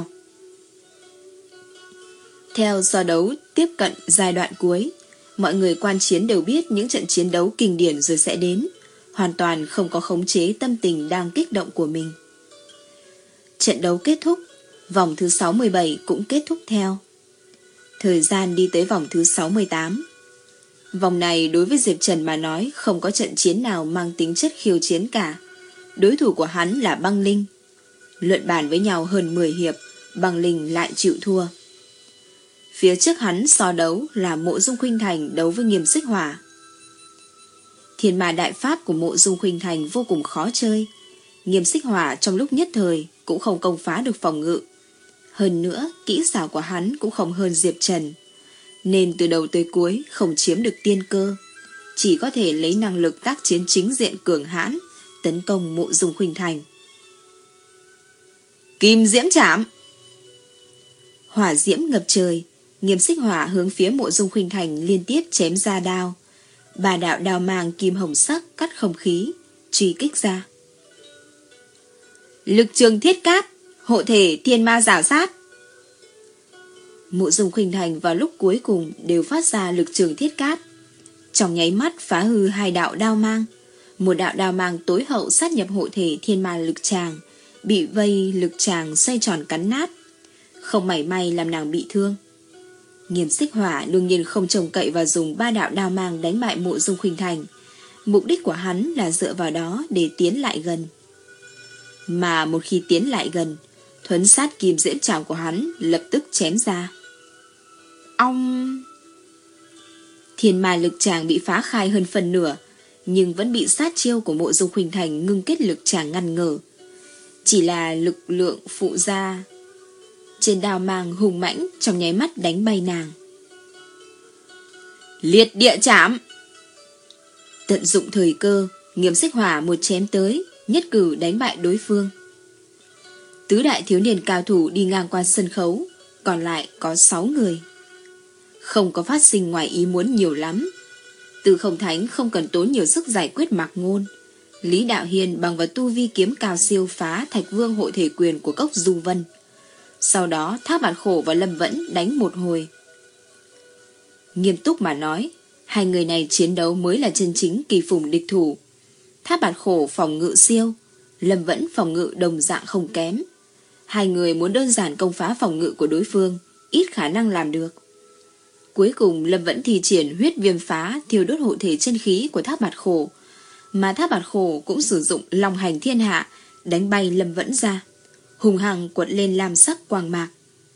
S1: Theo so đấu tiếp cận giai đoạn cuối, mọi người quan chiến đều biết những trận chiến đấu kinh điển rồi sẽ đến, hoàn toàn không có khống chế tâm tình đang kích động của mình. Trận đấu kết thúc, vòng thứ sáu mươi bảy cũng kết thúc theo. Thời gian đi tới vòng thứ sáu mươi tám. Vòng này đối với Diệp Trần mà nói không có trận chiến nào mang tính chất khiêu chiến cả. Đối thủ của hắn là Băng Linh. Luận bàn với nhau hơn mười hiệp, Băng Linh lại chịu thua. Phía trước hắn so đấu là Mộ Dung Khuynh Thành đấu với Nghiêm Xích Hỏa. Thiên Ma Đại Pháp của Mộ Dung Khuynh Thành vô cùng khó chơi. Nghiêm Xích Hỏa trong lúc nhất thời cũng không công phá được phòng ngự. Hơn nữa, kỹ xảo của hắn cũng không hơn Diệp Trần, nên từ đầu tới cuối không chiếm được tiên cơ, chỉ có thể lấy năng lực tác chiến chính diện cường hãn tấn công Mộ Dung Khuynh Thành. Kim Diễm Trảm. Hỏa diễm ngập trời, Nghiêm Xích Hỏa hướng phía Mộ Dung Khuynh Thành liên tiếp chém ra đao. Bà đạo đao mang kim hồng sắc cắt không khí, truy kích ra. Lực trường thiết cát, hộ thể thiên ma rào sát. Mộ Dung Khuynh Thành vào lúc cuối cùng đều phát ra lực trường thiết cát, trong nháy mắt phá hư hai đạo đao mang. Một đạo đao mang tối hậu sát nhập hộ thể thiên ma lực tràng, bị vây lực tràng xoay tròn cắn nát, không mảy may làm nàng bị thương. Nghiêm Xích Hỏa đương nhiên không trông cậy vào dùng ba đạo đao mang đánh bại Mộ Dung Khuynh Thành. Mục đích của hắn là dựa vào đó để tiến lại gần. Mà một khi tiến lại gần, thuấn sát kim diễm trảm của hắn lập tức chém ra. Ong! Thiên ma lực tràng bị phá khai hơn phần nửa, nhưng vẫn bị sát chiêu của Mộ Dung Khuynh Thành ngưng kết lực tràng ngăn ngờ. Chỉ là lực lượng phụ gia trên đao mang hùng mãnh trong nháy mắt đánh bay nàng. Liệt địa chảm. Tận dụng thời cơ, Nghiêm Xích Hỏa một chém tới, nhất cử đánh bại đối phương. Tứ đại thiếu niên cao thủ đi ngang qua sân khấu, còn lại có sáu người. Không có phát sinh ngoài ý muốn nhiều lắm. Tư Không Thánh không cần tốn nhiều sức giải quyết Mạc Ngôn. Lý Đạo Hiên bằng vào tu vi kiếm cao siêu phá Thạch Vương hộ thể quyền của cốc Du Vân. Sau đó Thác Bạt Khổ và Lâm Vẫn đánh một hồi. Nghiêm túc mà nói, hai người này chiến đấu mới là chân chính kỳ phùng địch thủ. Thác Bạt Khổ phòng ngự siêu, Lâm Vẫn phòng ngự đồng dạng không kém. Hai người muốn đơn giản công phá phòng ngự của đối phương, ít khả năng làm được. Cuối cùng Lâm Vẫn thi triển huyết viêm phá thiêu đốt hộ thể chân khí của Thác Bạt Khổ, mà Thác Bạt Khổ cũng sử dụng Long Hành Thiên Hạ đánh bay Lâm Vẫn ra, hùng hằng quật lên lam sắc quang mạc.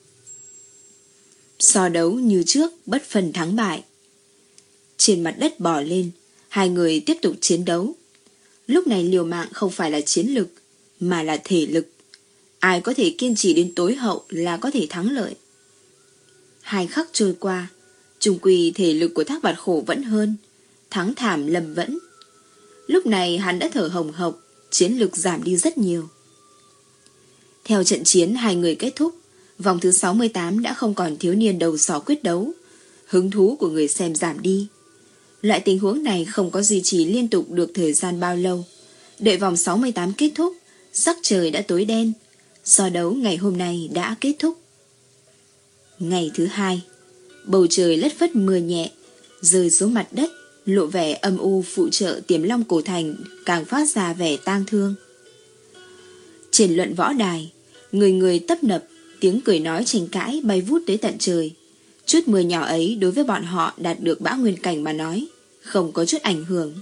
S1: So đấu như trước, bất phân thắng bại. Trên mặt đất bò lên, hai người tiếp tục chiến đấu. Lúc này liều mạng không phải là chiến lực, mà là thể lực. Ai có thể kiên trì đến tối hậu là có thể thắng lợi. Hai khắc trôi qua, chung quy thể lực của Thác Bạt Khổ vẫn hơn, thắng thảm Lâm Vẫn. Lúc này hắn đã thở hồng hộc, chiến lực giảm đi rất nhiều. Theo trận chiến hai người kết thúc, vòng thứ sáu mươi tám đã không còn thiếu niên đầu sỏ quyết đấu. Hứng thú của người xem giảm đi. Loại tình huống này không có duy trì liên tục được thời gian bao lâu. Đợi vòng sáu mươi tám kết thúc, sắc trời đã tối đen. So đấu ngày hôm nay đã kết thúc. Ngày thứ hai, bầu trời lất phất mưa nhẹ, rơi xuống mặt đất, lộ vẻ âm u phụ trợ Tiềm Long cổ thành càng phát ra vẻ tang thương. Trên luận võ đài, người người tấp nập, tiếng cười nói tranh cãi bay vút tới tận trời. Chút mưa nhỏ ấy đối với bọn họ đạt được bão nguyên cảnh mà nói, không có chút ảnh hưởng.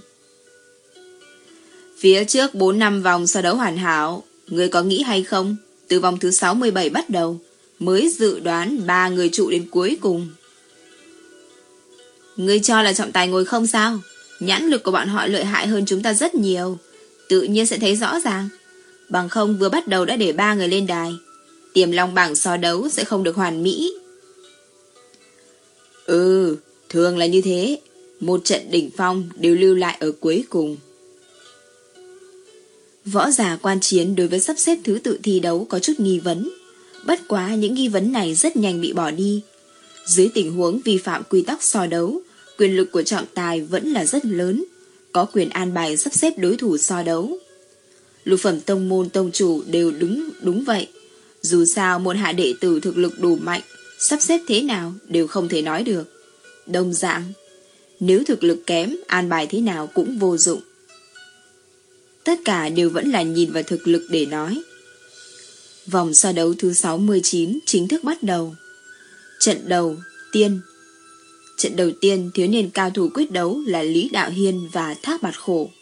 S1: Phía trước bốn năm vòng so đấu hoàn hảo, người có nghĩ hay không? Từ vòng thứ sáu mươi bảy bắt đầu, mới dự đoán ba người trụ đến cuối cùng. Ngươi cho là trọng tài ngồi không sao? Nhãn lực của bọn họ lợi hại hơn chúng ta rất nhiều, tự nhiên sẽ thấy rõ ràng. Bằng không vừa bắt đầu đã để ba người lên đài, Tiềm Long bảng so đấu sẽ không được hoàn mỹ. Ừ, thường là như thế. Một trận đỉnh phong đều lưu lại ở cuối cùng. Võ giả quan chiến đối với sắp xếp thứ tự thi đấu có chút nghi vấn. Bất quá những nghi vấn này rất nhanh bị bỏ đi. Dưới tình huống vi phạm quy tắc so đấu, quyền lực của trọng tài vẫn là rất lớn, có quyền an bài sắp xếp đối thủ so đấu. Lục phẩm tông môn tông chủ đều đúng đúng vậy. Dù sao môn hạ đệ tử thực lực đủ mạnh, sắp xếp thế nào đều không thể nói được. Đồng dạng, nếu thực lực kém, an bài thế nào cũng vô dụng. Tất cả đều vẫn là nhìn vào thực lực để nói. Vòng so đấu thứ sáu mươi chín chính thức bắt đầu. Trận đầu tiên Trận đầu tiên thiếu niên cao thủ quyết đấu là Lý Đạo Hiên và Thác Bạt Khổ.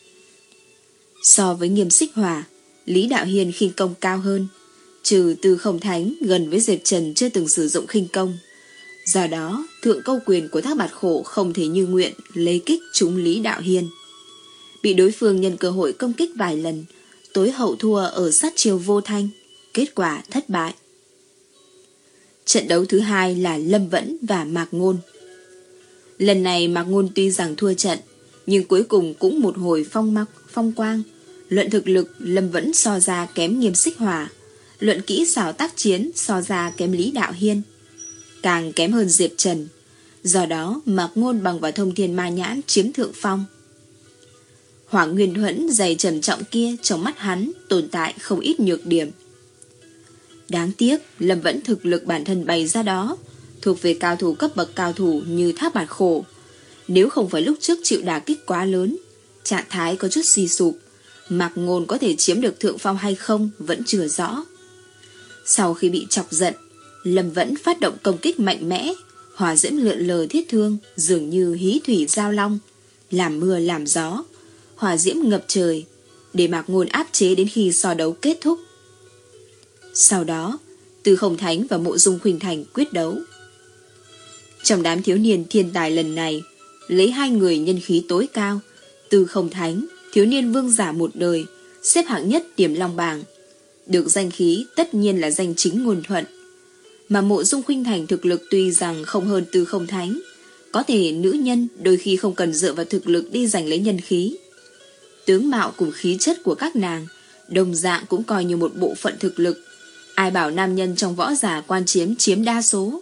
S1: So với Nghiêm Xích Hỏa, Lý Đạo Hiên khinh công cao hơn, trừ Tư Không Thánh gần với Diệp Trần chưa từng sử dụng khinh công. Do đó, thượng câu quyền của Thác Bạt Khổ không thể như nguyện lấy kích trúng Lý Đạo Hiên. Bị đối phương nhân cơ hội công kích vài lần, tối hậu thua ở sát chiêu vô thanh, kết quả thất bại. Trận đấu thứ hai là Lâm Vẫn và Mạc Ngôn. Lần này Mạc Ngôn tuy rằng thua trận, nhưng cuối cùng cũng một hồi phong mắc phong quang. Luận thực lực, Lâm Vẫn so ra kém Nghiêm Xích Hỏa, luận kỹ xảo tác chiến so ra kém Lý Đạo Hiên, càng kém hơn Diệp Trần. Do đó Mạc Ngôn bằng vào thông thiên ma nhãn chiếm thượng phong. Hỏa Nguyên Thuẫn dày trầm trọng kia trong mắt hắn tồn tại không ít nhược điểm. Đáng tiếc Lâm Vẫn thực lực bản thân bày ra đó, thuộc về cao thủ cấp bậc cao thủ như Thác Bạt Khổ. Nếu không phải lúc trước chịu đả kích quá lớn, trạng thái có chút suy sụp, Mạc Ngôn có thể chiếm được thượng phong hay không vẫn chưa rõ. Sau khi bị chọc giận, Lâm Vẫn phát động công kích mạnh mẽ, hỏa diễm lượn lờ thiết thương dường như hí thủy giao long, làm mưa làm gió, hỏa diễm ngập trời, để Mạc Ngôn áp chế đến khi so đấu kết thúc. Sau đó, Tư Không Thánh và Mộ Dung Khuynh Thành quyết đấu. Trong đám thiếu niên thiên tài lần này, lấy hai người nhân khí tối cao, Tư Không Thánh, thiếu niên vương giả một đời, xếp hạng nhất Tiềm Long bảng, được danh khí tất nhiên là danh chính ngôn thuận. Mà Mộ Dung Khuynh Thành thực lực tuy rằng không hơn Tư Không Thánh, có thể nữ nhân đôi khi không cần dựa vào thực lực đi giành lấy nhân khí. Tướng mạo cùng khí chất của các nàng đồng dạng cũng coi như một bộ phận thực lực. Ai bảo nam nhân trong võ giả quan chiếm chiếm đa số.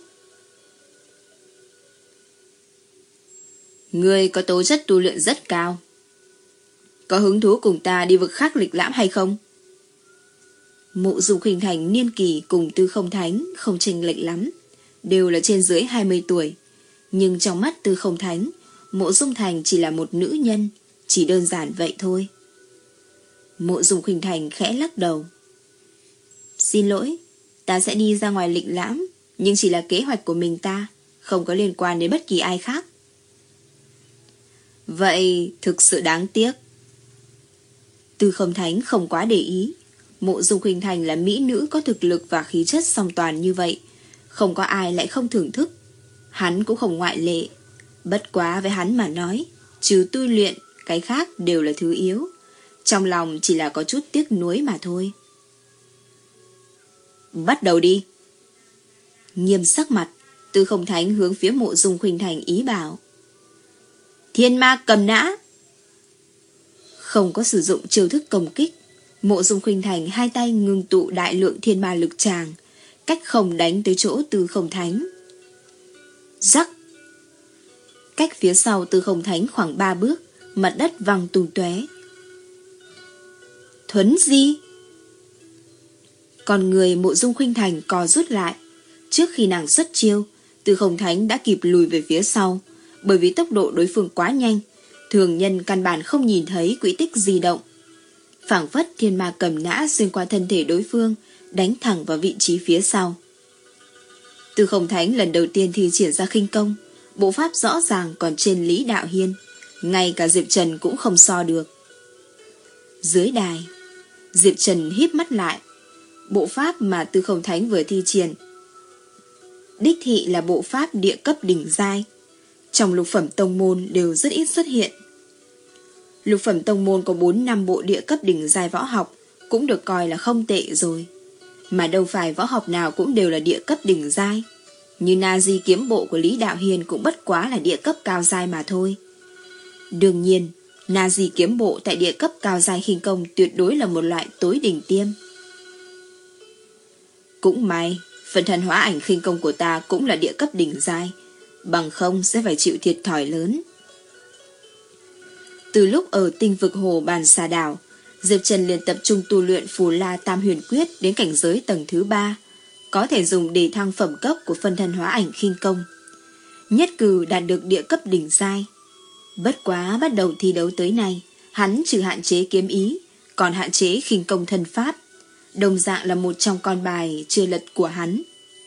S1: Ngươi có tố chất tu luyện rất cao, có hứng thú cùng ta đi vực khác lịch lãm hay không? Mộ Dung Khuynh Thành niên kỳ cùng Tư Không Thánh không chênh lệch lắm, đều là trên dưới hai mươi tuổi. Nhưng trong mắt Tư Không Thánh, Mộ Dung Thành chỉ là một nữ nhân, chỉ đơn giản vậy thôi. Mộ Dung Khuynh Thành khẽ lắc đầu. Xin lỗi, ta sẽ đi ra ngoài lịch lãm, nhưng chỉ là kế hoạch của mình ta, không có liên quan đến bất kỳ ai khác. Vậy thực sự đáng tiếc. Tư Không Thánh không quá để ý. Mộ Dung Khuynh Thành là mỹ nữ có thực lực và khí chất song toàn như vậy, không có ai lại không thưởng thức. Hắn cũng không ngoại lệ. Bất quá với hắn mà nói, trừ tu luyện, cái khác đều là thứ yếu. Trong lòng chỉ là có chút tiếc nuối mà thôi. Bắt đầu đi. Nghiêm sắc mặt, Tư Không Thánh hướng phía Mộ Dung Khuynh Thành ý bảo. Thiên ma cầm nã. Không có sử dụng chiêu thức công kích, Mộ Dung Khuynh Thành hai tay ngưng tụ đại lượng thiên ma lực tràng, cách không đánh tới chỗ Tư Không Thánh. Rắc. Cách phía sau Tư Không Thánh khoảng ba bước, mặt đất văng tung tóe. Thuấn di. Còn người Mộ Dung Khuynh Thành co rút lại. Trước khi nàng xuất chiêu, Tư Không Thánh đã kịp lùi về phía sau, bởi vì tốc độ đối phương quá nhanh, thường nhân căn bản không nhìn thấy quỹ tích di động. Phảng phất thiên ma cầm nã xuyên qua thân thể đối phương, đánh thẳng vào vị trí phía sau. Tư Không Thánh lần đầu tiên thi triển ra khinh công, bộ pháp rõ ràng còn trên Lý Đạo Hiên, ngay cả Diệp Trần cũng không so được. Dưới đài, Diệp Trần híp mắt lại. Bộ pháp mà Tư Không Thánh vừa thi triển đích thị là bộ pháp địa cấp đỉnh giai, trong lục phẩm tông môn đều rất ít xuất hiện. Lục phẩm tông môn có bốn năm bộ địa cấp đỉnh giai võ học cũng được coi là không tệ rồi, mà đâu phải võ học nào cũng đều là địa cấp đỉnh giai. Như Na Di kiếm bộ của Lý Đạo Hiên cũng bất quá là địa cấp cao giai mà thôi. Đương nhiên, Na Di kiếm bộ tại địa cấp cao giai khinh công tuyệt đối là một loại tối đỉnh tiêm. Cũng may, phần thần hóa ảnh khinh công của ta cũng là địa cấp đỉnh giai, bằng không sẽ phải chịu thiệt thòi lớn. Từ lúc ở tinh vực hồ Bàn Xà Đảo, Diệp Trần liền tập trung tu luyện Phù La Tam Huyền Quyết đến cảnh giới tầng thứ ba, có thể dùng để thăng phẩm cấp của phân thân hóa ảnh khinh công. Nhất cử đạt được địa cấp đỉnh giai. Bất quá bắt đầu thi đấu tới nay, hắn trừ hạn chế kiếm ý, còn hạn chế khinh công thân pháp, đồng dạng là một trong con bài chưa lật của hắn.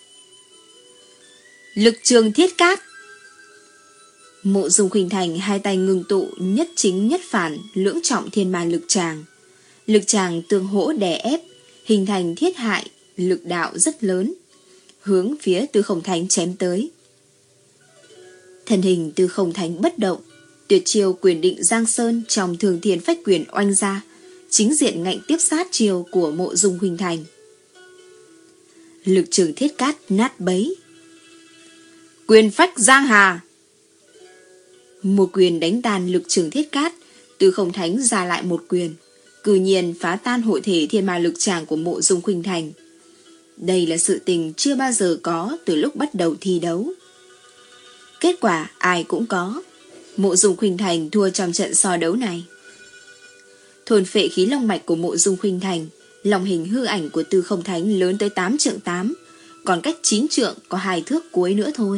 S1: Lực trường thiết cát. Mộ Dung Khuynh Thành hai tay ngưng tụ nhất chính nhất phản lưỡng trọng thiên ma lực tràng. Lực tràng tương hỗ đè ép, hình thành thiết hại, lực đạo rất lớn, hướng phía Tư Không Thánh chém tới. Thân hình Tư Không Thánh bất động, tuyệt chiêu quyền định Giang Sơn trong Thường Thiên Phách Quyền oanh ra, chính diện ngạnh tiếp sát chiêu của Mộ Dung Khuynh Thành. Lực trường thiết cát nát bấy. Quyền phách Giang Hà. Một quyền đánh tan lực trường thiết cát, Tư Không Thánh ra lại một quyền, cư nhiên phá tan hội thể thiên ma lực tràng của Mộ Dung Khuynh Thành. Đây là sự tình chưa bao giờ có từ lúc bắt đầu thi đấu. Kết quả ai cũng có. Mộ Dung Khuynh Thành thua trong trận so đấu này. Thôn phệ khí long mạch của Mộ Dung Khuynh Thành, lòng hình hư ảnh của Tư Không Thánh lớn tới tám trượng tám, còn cách chín trượng có hai thước cuối nữa thôi.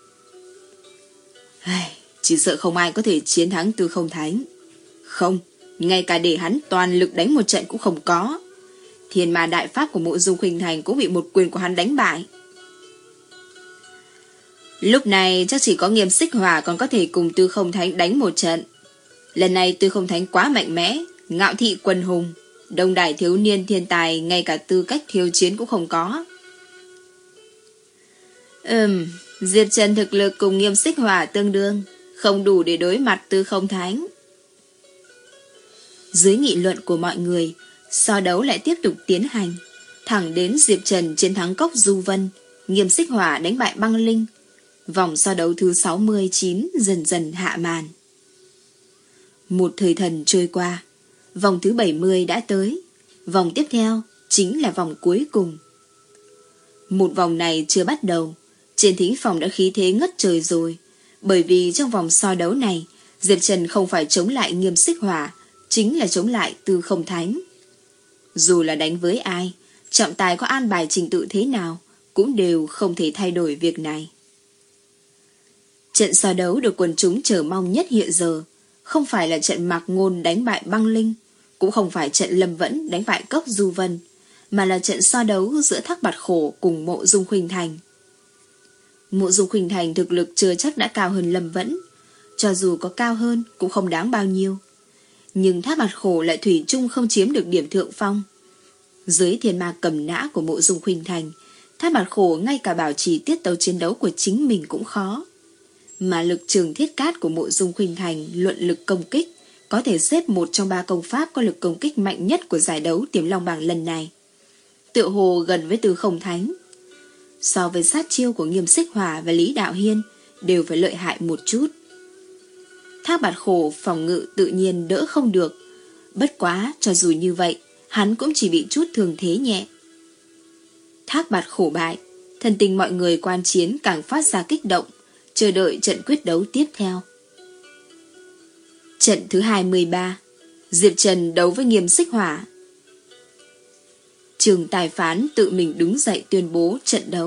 S1: Chỉ sợ không ai có thể chiến thắng Tư Không Thánh. Không, ngay cả để hắn toàn lực đánh một trận cũng không có. Thiên ma đại pháp của Mộ Dung Khuynh Thành cũng bị một quyền của hắn đánh bại. Lúc này chắc chỉ có Nghiêm Xích Hỏa còn có thể cùng Tư Không Thánh đánh một trận. Lần này Tư Không Thánh quá mạnh mẽ, ngạo thị quần hùng, đông đảo thiếu niên thiên tài ngay cả tư cách thiếu chiến cũng không có. Ừm, Diệp Trần thực lực cùng Nghiêm Xích Hỏa tương đương, không đủ để đối mặt Tư Không Thánh. Dưới nghị luận của mọi người, so đấu lại tiếp tục tiến hành, thẳng đến Diệp Trần chiến thắng Cốc Du Vân, Nghiêm Xích Hỏa đánh bại Băng Linh. Vòng so đấu thứ sáu mươi chín dần dần hạ màn. Một thời thần trôi qua, vòng thứ bảy mươi đã tới, vòng tiếp theo chính là vòng cuối cùng. Một vòng này chưa bắt đầu, trên thính phòng đã khí thế ngất trời rồi, bởi vì trong vòng so đấu này, Diệp Trần không phải chống lại Nghiêm Xích Hỏa, chính là chống lại Tư Không Thánh. Dù là đánh với ai, trọng tài có an bài trình tự thế nào, cũng đều không thể thay đổi việc này. Trận so đấu được quần chúng chờ mong nhất hiện giờ, không phải là trận Mạc Ngôn đánh bại Băng Linh, cũng không phải trận Lâm Vẫn đánh bại Cốc Du Vân, mà là trận so đấu giữa Thác Bạt Khổ cùng Mộ Dung Khuynh Thành. Mộ Dung Khuynh Thành thực lực chưa chắc đã cao hơn Lâm Vẫn, cho dù có cao hơn cũng không đáng bao nhiêu. Nhưng Thác Bạt Khổ lại thủy chung không chiếm được điểm thượng phong. Dưới thiên ma cầm nã của Mộ Dung Khuynh Thành, Thác Bạt Khổ ngay cả bảo trì tiết tấu chiến đấu của chính mình cũng khó. Mà lực trường thiết cát của Mộ Dung Khuynh Thành luận lực công kích có thể xếp một trong ba công pháp có lực công kích mạnh nhất của giải đấu Tiềm Long Bảng lần này. Tựa hồ gần với Tư Không Thánh. So với sát chiêu của Nghiêm Xích Hỏa và Lý Đạo Hiên đều phải lợi hại một chút. Thác Bạt Khổ phòng ngự tự nhiên đỡ không được. Bất quá cho dù như vậy, hắn cũng chỉ bị chút thương thế nhẹ. Thác Bạt Khổ bại, thần tình mọi người quan chiến càng phát ra kích động, chờ đợi trận quyết đấu tiếp theo. Trận thứ hai mươi ba, Diệp Trần đấu với Nghiêm Xích Hỏa. Trường tài phán tự mình đứng dậy tuyên bố trận đấu.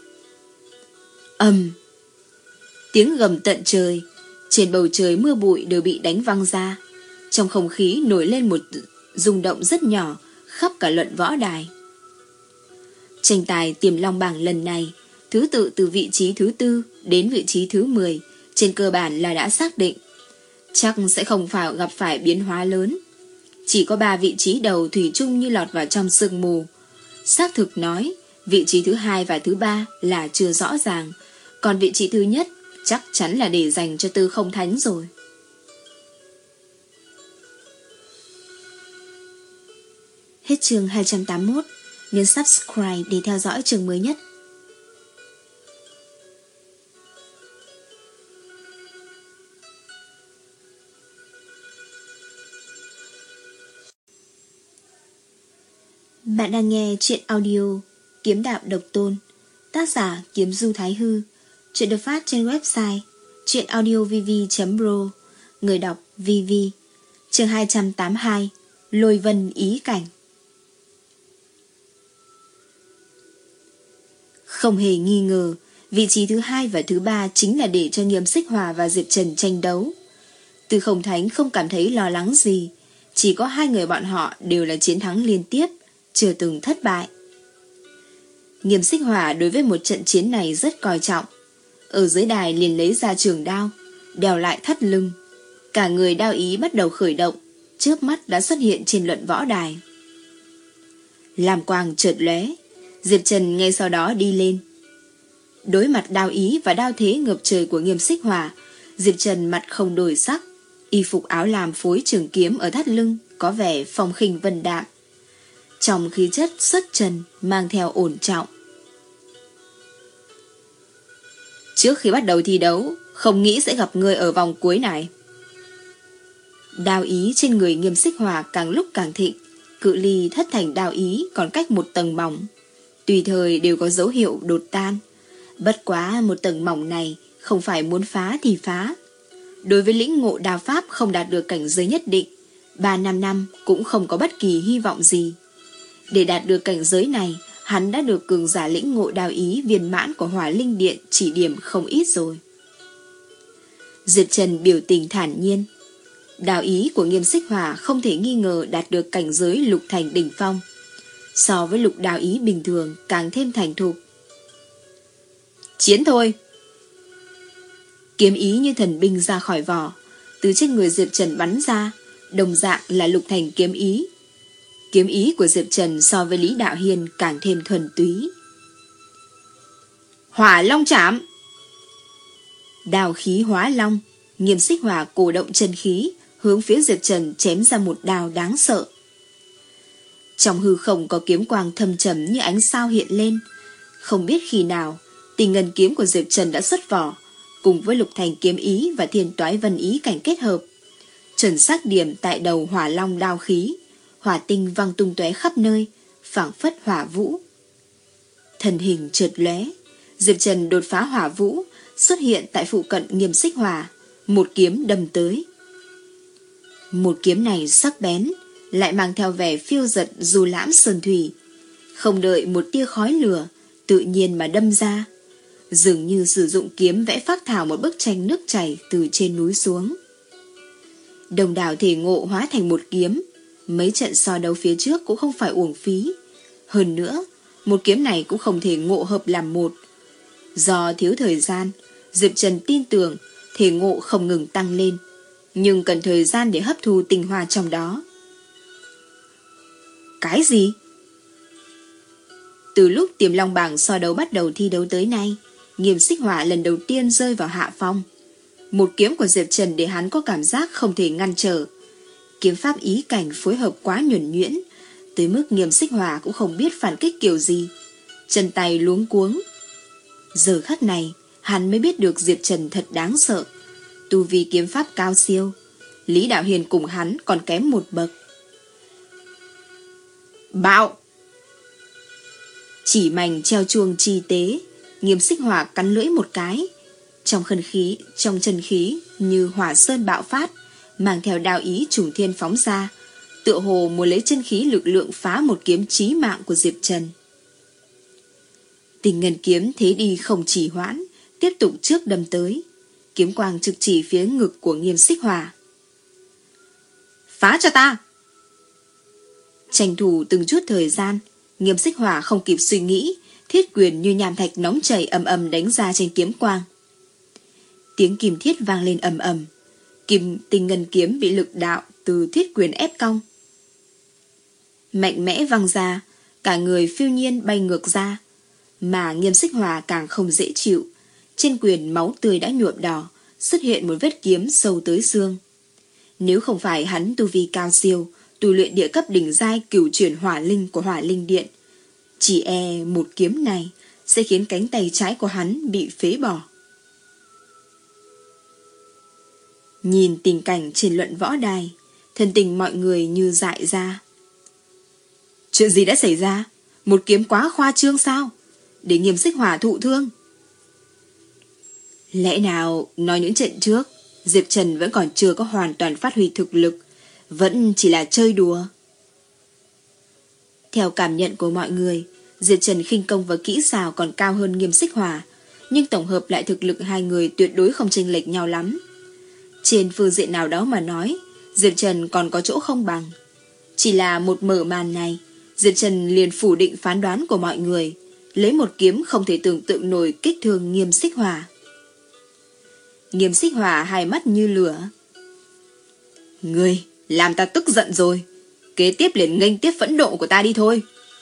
S1: Ầm, tiếng gầm tận trời, trên bầu trời mưa bụi đều bị đánh văng ra, trong không khí nổi lên một rung động rất nhỏ khắp cả luận võ đài. Tranh tài Tiềm Long bảng lần này, thứ tự từ vị trí thứ tư đến vị trí thứ mười, trên cơ bản là đã xác định, chắc sẽ không phải gặp phải biến hóa lớn. Chỉ có ba vị trí đầu thủy chung như lọt vào trong sương mù. Xác thực nói, vị trí thứ hai và thứ ba là chưa rõ ràng, còn vị trí thứ nhất chắc chắn là để dành cho Tư Không Thánh rồi. Hết chương hai trăm tám mươi mốt, nhấn subscribe để theo dõi chương mới nhất. Bạn đang nghe truyện audio Kiếm Đạo Độc Tôn, tác giả Kiếm Du Thái Hư. Truyện được phát trên website truyệnaudiovv chấm pro, người đọc vê vê. Chương hai trăm tám mươi hai, Lôi Vân Ý Cảnh. Không hề nghi ngờ, vị trí thứ hai và thứ ba chính là để cho Nghiêm Xích Hỏa và Diệp Trần tranh đấu. Tư Không Thánh không cảm thấy lo lắng gì, chỉ có hai người bọn họ đều là chiến thắng liên tiếp, chưa từng thất bại. Nghiêm Xích Hỏa đối với một trận chiến này rất coi trọng. Ở dưới đài liền lấy ra trường đao, đeo lại thắt lưng. Cả người đao ý bắt đầu khởi động, chớp mắt đã xuất hiện trên luận võ đài. Lam quang chợt lóe, Diệp Trần ngay sau đó đi lên. Đối mặt đao ý và đao thế ngập trời của Nghiêm Xích Hỏa, Diệp Trần mặt không đổi sắc, y phục áo lam phối trường kiếm ở thắt lưng có vẻ phong khinh vân đạm. Trong khí chất xuất trần mang theo ổn trọng. Trước khi bắt đầu thi đấu, không nghĩ sẽ gặp người ở vòng cuối này. Đao ý trên người Nghiêm Xích Hỏa càng lúc càng thịnh, cự ly thất thành đao ý còn cách một tầng mỏng, tùy thời đều có dấu hiệu đột tan. Bất quá một tầng mỏng này không phải muốn phá thì phá. Đối với lĩnh ngộ đao pháp không đạt được cảnh giới nhất định, ba năm năm cũng không có bất kỳ hy vọng gì. Để đạt được cảnh giới này, hắn đã được cường giả lĩnh ngộ đao ý viên mãn của Hỏa Linh Điện chỉ điểm không ít rồi. Diệp Trần biểu tình thản nhiên. Đao ý của Nghiêm Xích Hỏa không thể nghi ngờ đạt được cảnh giới lục thành đỉnh phong, so với lục đao ý bình thường càng thêm thành thục. Chiến thôi! Kiếm ý như thần binh ra khỏi vỏ, từ trên người Diệp Trần bắn ra, đồng dạng là lục thành kiếm ý. Kiếm ý của Diệp Trần so với Lý Đạo Hiên càng thêm thuần túy. Hỏa Long Chạm! Đao khí hóa long, Nghiêm Xích Hỏa cổ động chân khí, hướng phía Diệp Trần chém ra một đao đáng sợ. Trong hư không có kiếm quang thâm trầm như ánh sao hiện lên. Không biết khi nào, Tình Ngân kiếm của Diệp Trần đã xuất vỏ, cùng với lục thành kiếm ý và Thiên Toái Vân ý cảnh kết hợp, chuẩn xác điểm tại đầu hỏa long đao khí. Hỏa tinh văng tung tóe khắp nơi, phảng phất hỏa vũ. Thân hình chợt lóe, Diệp Trần đột phá hỏa vũ, xuất hiện tại phụ cận Nghiêm Xích Hỏa, một kiếm đâm tới. Một kiếm này sắc bén, lại mang theo vẻ phiêu dật du lãm sơn thủy, không đợi một tia khói lửa, tự nhiên mà đâm ra, dường như sử dụng kiếm vẽ phác thảo một bức tranh nước chảy từ trên núi xuống. Đồng đảo thể ngộ hóa thành một kiếm. Mấy trận so đấu phía trước cũng không phải uổng phí. Hơn nữa, một kiếm này cũng không thể ngộ hợp làm một. Do thiếu thời gian, Diệp Trần tin tưởng thể ngộ không ngừng tăng lên, nhưng cần thời gian để hấp thu tinh hoa trong đó. Cái gì? Từ lúc Tiềm Long bảng so đấu bắt đầu thi đấu tới nay, Nghiêm Xích Hỏa lần đầu tiên rơi vào hạ phong. Một kiếm của Diệp Trần để hắn có cảm giác không thể ngăn trở. Kiếm pháp ý cảnh phối hợp quá nhuần nhuyễn, tới mức Nghiêm Xích Hỏa cũng không biết phản kích kiểu gì, chân tay luống cuống. Giờ khắc này, hắn mới biết được Diệp Trần thật đáng sợ. tu vi kiếm pháp cao siêu. Lý Đạo Hiên cùng hắn còn kém một bậc. Bạo! Chỉ mảnh treo chuông chi tế, Nghiêm Xích Hỏa cắn lưỡi một cái. Trong khân khí, trong chân khí như hỏa sơn bạo phát, mang theo đạo ý trùng thiên phóng ra, tựa hồ muốn lấy chân khí lực lượng phá một kiếm chí mạng của Diệp Trần. Tình ngân kiếm thế đi không chỉ hoãn, tiếp tục trước đâm tới, kiếm quang trực chỉ phía ngực của Nghiêm Xích Hỏa. Phá cho ta! Tranh thủ từng chút thời gian, Nghiêm Xích Hỏa không kịp suy nghĩ, thiết quyền như nham thạch nóng chảy ầm ầm đánh ra trên kiếm quang. Tiếng kim thiết vang lên ầm ầm, kim tinh ngân kiếm bị lực đạo từ thiết quyền ép cong, mạnh mẽ văng ra, cả người phiêu nhiên bay ngược ra. Mà Nghiêm Xích Hỏa càng không dễ chịu, trên quyền máu tươi đã nhuộm đỏ, xuất hiện một vết kiếm sâu tới xương. Nếu không phải hắn tu vi cao siêu, tu luyện địa cấp đỉnh giai cửu chuyển hỏa linh của Hỏa Linh Điện, chỉ e một kiếm này sẽ khiến cánh tay trái của hắn bị phế bỏ. Nhìn tình cảnh trên luận võ đài, thân tình mọi người như dại ra. Chuyện gì đã xảy ra? Một kiếm quá khoa trương sao? Để Nghiêm Xích Hỏa thụ thương. Lẽ nào nói những trận trước, Diệp Trần vẫn còn chưa có hoàn toàn phát huy thực lực, vẫn chỉ là chơi đùa? Theo cảm nhận của mọi người, Diệp Trần khinh công và kỹ xảo còn cao hơn Nghiêm Xích Hỏa, nhưng tổng hợp lại thực lực hai người tuyệt đối không chênh lệch nhau lắm. Trên phương diện nào đó mà nói, Diệp Trần còn có chỗ không bằng. Chỉ là một mở màn này, Diệp Trần liền phủ định phán đoán của mọi người, lấy một kiếm không thể tưởng tượng nổi kích thương Nghiêm Xích Hỏa. Nghiêm Xích Hỏa hai mắt như lửa. Ngươi làm ta tức giận rồi, kế tiếp liền nghênh tiếp phẫn nộ của ta đi thôi.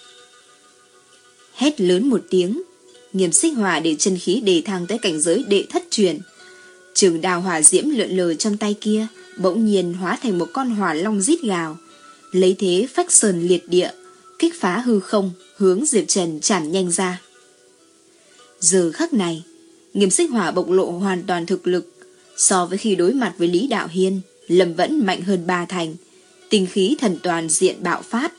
S1: Hét lớn một tiếng, Nghiêm Xích Hỏa để chân khí đề thăng tới cảnh giới đệ thất truyền. Trường đào hỏa diễm lượn lờ trong tay kia bỗng nhiên hóa thành một con hỏa long rít gào, lấy thế phách sơn liệt địa, kích phá hư không, hướng Diệp Trần tràn nhanh ra. Giờ khắc này, Nghiêm Xích Hỏa bộc lộ hoàn toàn thực lực, so với khi đối mặt với Lý Đạo Hiên, Lâm vẫn mạnh hơn ba thành, tinh khí thần toàn diện bạo phát.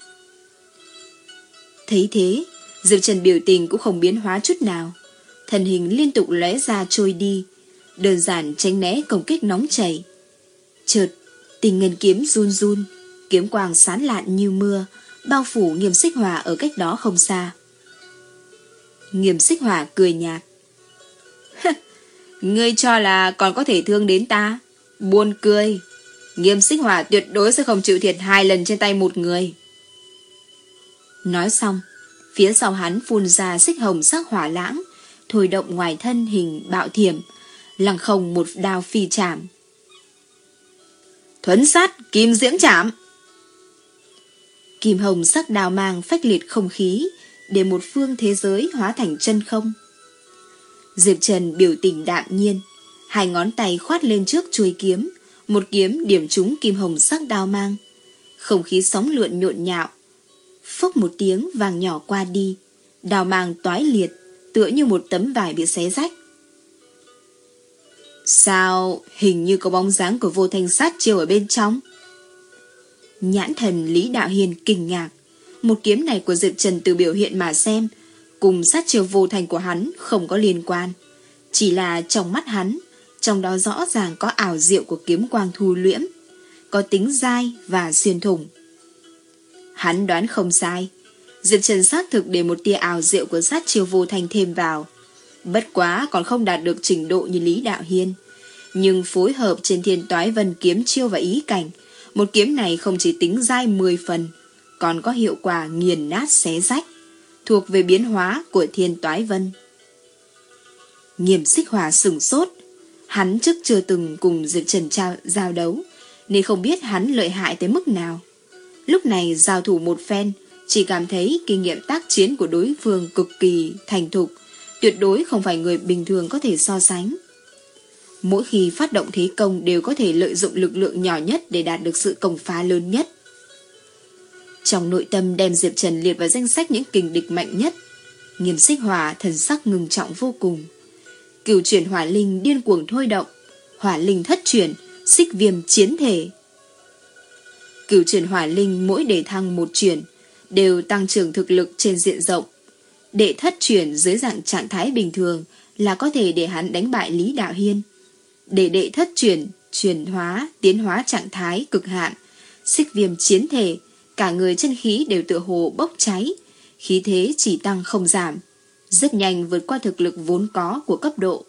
S1: Thấy thế, Diệp Trần biểu tình cũng không biến hóa chút nào, thân hình liên tục lóe ra trôi đi, đơn giản tránh né công kích nóng chảy. Chợt, tình ngân kiếm run run, kiếm quang sán lạn như mưa, bao phủ Nghiêm Xích Hỏa ở cách đó không xa. Nghiêm Xích Hỏa cười nhạt. Ngươi cho là còn có thể thương đến ta? Buồn cười. Nghiêm Xích Hỏa tuyệt đối sẽ không chịu thiệt hai lần trên tay một người. Nói xong, phía sau hắn phun ra xích hồng sắc hỏa lãng, thôi động ngoài thân hình bạo thiểm, lăng không một đao phi chạm. Thuấn sát kim diễm chạm. Kim hồng sắc đao mang phách liệt không khí, để một phương thế giới hóa thành chân không. Diệp Trần biểu tình đạm nhiên, hai ngón tay khoát lên trước chuôi kiếm, một kiếm điểm trúng kim hồng sắc đao mang. Không khí sóng lượn nhộn nhạo, phốc một tiếng vàng nhỏ qua đi, đao mang toái liệt, tựa như một tấm vải bị xé rách. Sao hình như có bóng dáng của vô thanh sát chiêu ở bên trong? Nhãn thần Lý Đạo Hiên kinh ngạc. Một kiếm này của Diệp Trần từ biểu hiện mà xem, cùng sát chiêu vô thành của hắn không có liên quan. Chỉ là trong mắt hắn, trong đó rõ ràng có ảo diệu của kiếm quang thu liễm, có tính dai và xuyên thủng. Hắn đoán không sai, Diệp Trần xác thực để một tia ảo diệu của sát chiêu vô thành thêm vào. Bất quá còn không đạt được trình độ như Lý Đạo Hiên, nhưng phối hợp trên Thiên Toái Vân kiếm chiêu và ý cảnh, một kiếm này không chỉ tính dai mười phần, còn có hiệu quả nghiền nát xé rách, thuộc về biến hóa của Thiên Toái Vân. Nghiêm Xích Hỏa sửng sốt, hắn trước chưa từng cùng Diệp Trần trao, giao đấu, nên không biết hắn lợi hại tới mức nào. Lúc này giao thủ một phen, chỉ cảm thấy kinh nghiệm tác chiến của đối phương cực kỳ thành thục, tuyệt đối không phải người bình thường có thể so sánh. Mỗi khi phát động thế công đều có thể lợi dụng lực lượng nhỏ nhất để đạt được sự công phá lớn nhất. Trong nội tâm đem Diệp Trần liệt vào danh sách những kình địch mạnh nhất, Nghiêm Xích Hỏa thần sắc ngưng trọng vô cùng. Cửu chuyển hỏa linh điên cuồng thôi động, hỏa linh thất chuyển, xích viêm chiến thể. Cửu chuyển hỏa linh mỗi đề thăng một chuyển, đều tăng trưởng thực lực trên diện rộng. Đệ thất chuyển dưới dạng trạng thái bình thường là có thể để hắn đánh bại Lý Đạo Hiên. Để đệ thất chuyển, chuyển hóa, tiến hóa trạng thái cực hạn, xích viêm chiến thể, cả người chân khí đều tựa hồ bốc cháy, khí thế chỉ tăng không giảm, rất nhanh vượt qua thực lực vốn có của cấp độ.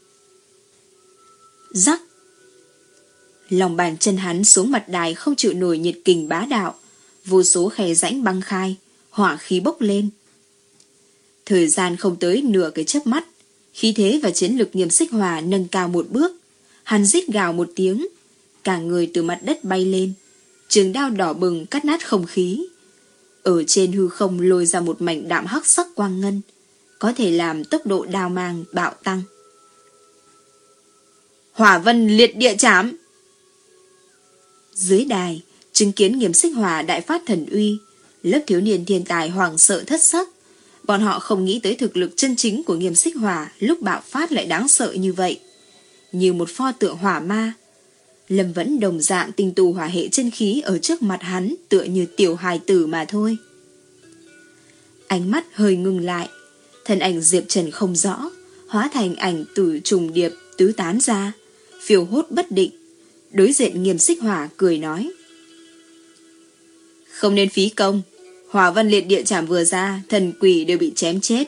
S1: Rắc. Lòng bàn chân hắn xuống mặt đài không chịu nổi nhiệt kình bá đạo, vô số khe rãnh băng khai, hỏa khí bốc lên. Thời gian không tới nửa cái chớp mắt, khí thế và chiến lực Nghiêm Xích Hỏa nâng cao một bước, hắn rít gào một tiếng, cả người từ mặt đất bay lên, trường đao đỏ bừng cắt nát không khí. Ở trên hư không lôi ra một mảnh đạm hắc sắc quang ngân, có thể làm tốc độ đao mang bạo tăng. Hỏa vân liệt địa chảm. Dưới đài, chứng kiến Nghiêm Xích Hỏa đại phát thần uy, lớp thiếu niên thiên tài hoảng sợ thất sắc. Bọn họ không nghĩ tới thực lực chân chính của Nghiêm Xích Hỏa lúc bạo phát lại đáng sợ như vậy, như một pho tượng hỏa ma. Lâm Vẫn đồng dạng tinh tu hỏa hệ chân khí ở trước mặt hắn tựa như tiểu hài tử mà thôi. Ánh mắt hơi ngưng lại, thân ảnh Diệp Trần không rõ, hóa thành ảnh tử trùng điệp tứ tán ra, phiêu hốt bất định. Đối diện Nghiêm Xích Hỏa cười nói: không nên phí công, hỏa vân liệt địa chảm vừa ra, thần quỷ đều bị chém chết.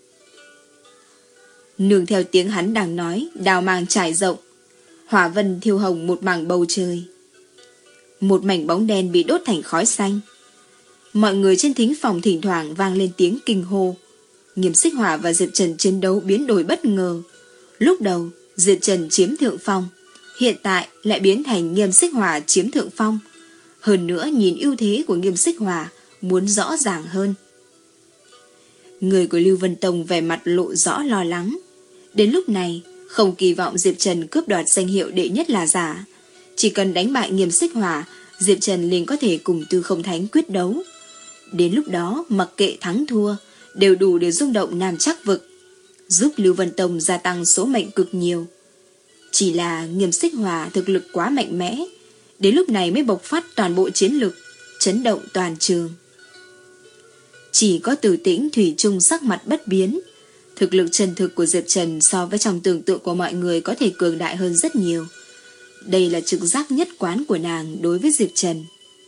S1: Nương theo tiếng hắn đang nói, đao mang trải rộng, hỏa vân thiêu hồng một mảng bầu trời. Một mảnh bóng đen bị đốt thành khói xanh. Mọi người trên thính phòng thỉnh thoảng vang lên tiếng kinh hô. Nghiêm Xích Hỏa và Diệp Trần chiến đấu biến đổi bất ngờ. Lúc đầu Diệp Trần chiếm thượng phong, hiện tại lại biến thành Nghiêm Xích Hỏa chiếm thượng phong. Hơn nữa nhìn ưu thế của Nghiêm Xích Hỏa muốn rõ ràng hơn. Người của Lưu Vân Tông vẻ mặt lộ rõ lo lắng. Đến lúc này không kỳ vọng Diệp Trần cướp đoạt danh hiệu đệ nhất là giả. Chỉ cần đánh bại Nghiêm Xích Hỏa, Diệp Trần liền có thể cùng Tư Không Thánh quyết đấu. Đến lúc đó mặc kệ thắng thua đều đủ để rung động Nam Trắc vực, giúp Lưu Vân Tông gia tăng số mệnh cực nhiều. Chỉ là Nghiêm Xích Hỏa thực lực quá mạnh mẽ, đến lúc này mới bộc phát toàn bộ chiến lực, chấn động toàn trường. Chỉ có Từ Tĩnh thủy chung sắc mặt bất biến. Thực lực chân thực của Diệp Trần so với trong tưởng tượng của mọi người có thể cường đại hơn rất nhiều. Đây là trực giác nhất quán của nàng đối với Diệp Trần.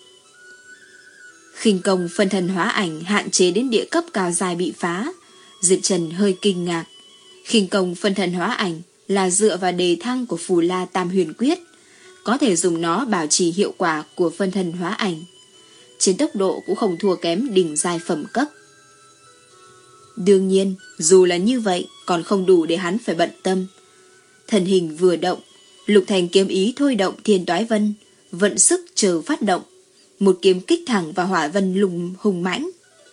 S1: Khinh công phân thân hóa ảnh hạn chế đến địa cấp cao dài bị phá. Diệp Trần hơi kinh ngạc. Khinh công phân thân hóa ảnh là dựa vào đề thăng của Phù La Tam Huyền Quyết, có thể dùng nó bảo trì hiệu quả của phân thân hóa ảnh. Trên tốc độ cũng không thua kém đỉnh giai phẩm cấp. Đương nhiên, dù là như vậy còn không đủ để hắn phải bận tâm. Thần hình vừa động, Lục Thành kiếm ý thôi động Thiên Toái Vân, vận sức chờ phát động, một kiếm kích thẳng vào hỏa vân lùng hùng mãnh.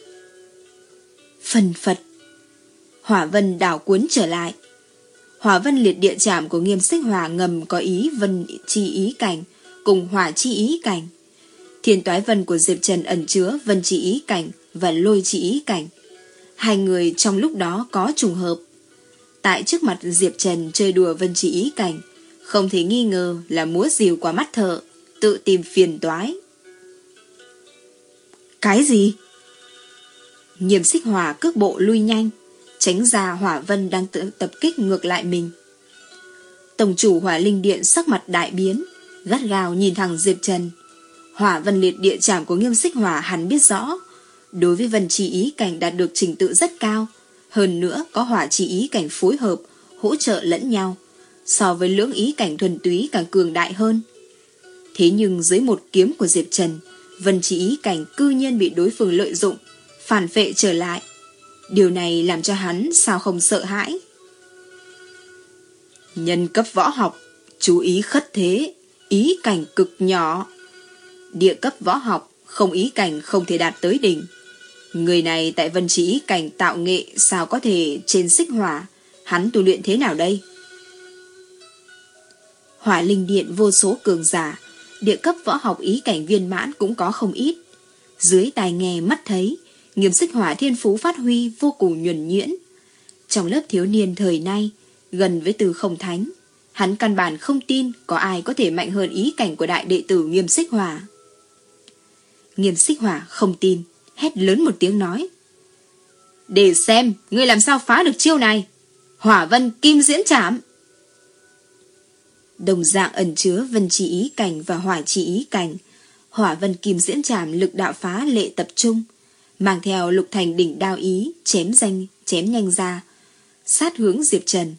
S1: Phần phật, hỏa vân đảo cuốn trở lại. Hỏa vân liệt địa chảm của Nghiêm Xích Hỏa ngầm có ý vân chi ý cảnh cùng hỏa chi ý cảnh. Thiên Toái Vân của Diệp Trần ẩn chứa vân chi ý cảnh và lôi chi ý cảnh. Hai người trong lúc đó có trùng hợp. Tại trước mặt Diệp Trần chơi đùa vân chi ý cảnh, không thể nghi ngờ là múa rìu qua mắt thợ, tự tìm phiền toái. Cái gì? Nghiêm Xích Hỏa cước bộ lui nhanh, tránh ra hỏa vân đang tự tập kích ngược lại mình. Tổng chủ Hỏa Linh Điện sắc mặt đại biến, gắt gao nhìn thẳng Diệp Trần. Hỏa vân liệt địa chảm của Nghiêm Xích Hỏa hắn biết rõ, đối với vân chi ý cảnh đạt được trình tự rất cao, hơn nữa có hỏa chi ý cảnh phối hợp, hỗ trợ lẫn nhau, so với lưỡng ý cảnh thuần túy càng cường đại hơn. Thế nhưng dưới một kiếm của Diệp Trần, vân chi ý cảnh cư nhiên bị đối phương lợi dụng, phản phệ trở lại. Điều này làm cho hắn sao không sợ hãi. Nhân cấp võ học, chú ý khất thế, ý cảnh cực nhỏ. Địa cấp võ học, không ý cảnh không thể đạt tới đỉnh. Người này tại vân chi ý cảnh tạo nghệ sao có thể trên Xích Hỏa, hắn tu luyện thế nào đây? Hỏa Linh Điện vô số cường giả, địa cấp võ học ý cảnh viên mãn cũng có không ít. Dưới tai nghe mắt thấy, Nghiêm Xích Hỏa thiên phú phát huy vô cùng nhuần nhuyễn. Trong lớp thiếu niên thời nay, gần với Từ Không Thánh, Hắn căn bản không tin có ai có thể mạnh hơn ý cảnh của đại đệ tử Nghiêm Xích Hỏa. Nghiêm Xích Hỏa không tin, hét lớn một tiếng nói: để xem ngươi làm sao phá được chiêu này. Hỏa vân kim diễn trảm. Đồng dạng ẩn chứa vân chỉ ý cảnh và hỏa chỉ ý cảnh, hỏa vân kim diễn trảm lực đạo phá lệ tập trung, mang theo lục thành đỉnh đao ý, chém danh chém nhanh ra, sát hướng Diệp Trần.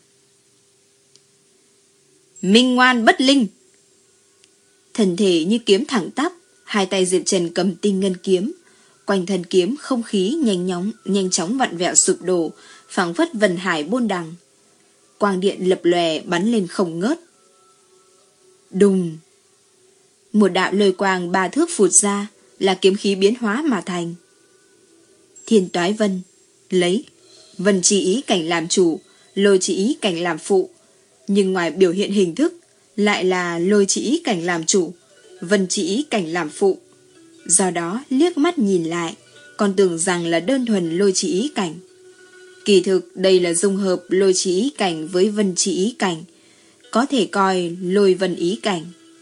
S1: Minh ngoan bất linh. Thân thể như kiếm thẳng tắp, hai tay Diệp Trần cầm tinh ngân kiếm, quanh thân kiếm không khí nhanh nhóng nhanh chóng vặn vẹo sụp đổ, phảng phất vân hải buôn đằng. Quang điện lập lòe bắn lên không ngớt. Đùng! Một đạo lôi quang ba thước phụt ra, là kiếm khí biến hóa mà thành. Thiên Toái Vân lấy vân chỉ ý cảnh làm chủ, lôi chỉ ý cảnh làm phụ, nhưng ngoài biểu hiện hình thức lại là lôi chỉ ý cảnh làm chủ, vân chỉ ý cảnh làm phụ. Do đó liếc mắt nhìn lại, còn tưởng rằng là đơn thuần lôi chỉ ý cảnh. Kỳ thực đây là dung hợp lôi chỉ ý cảnh với vân chỉ ý cảnh, có thể coi lôi vân ý cảnh.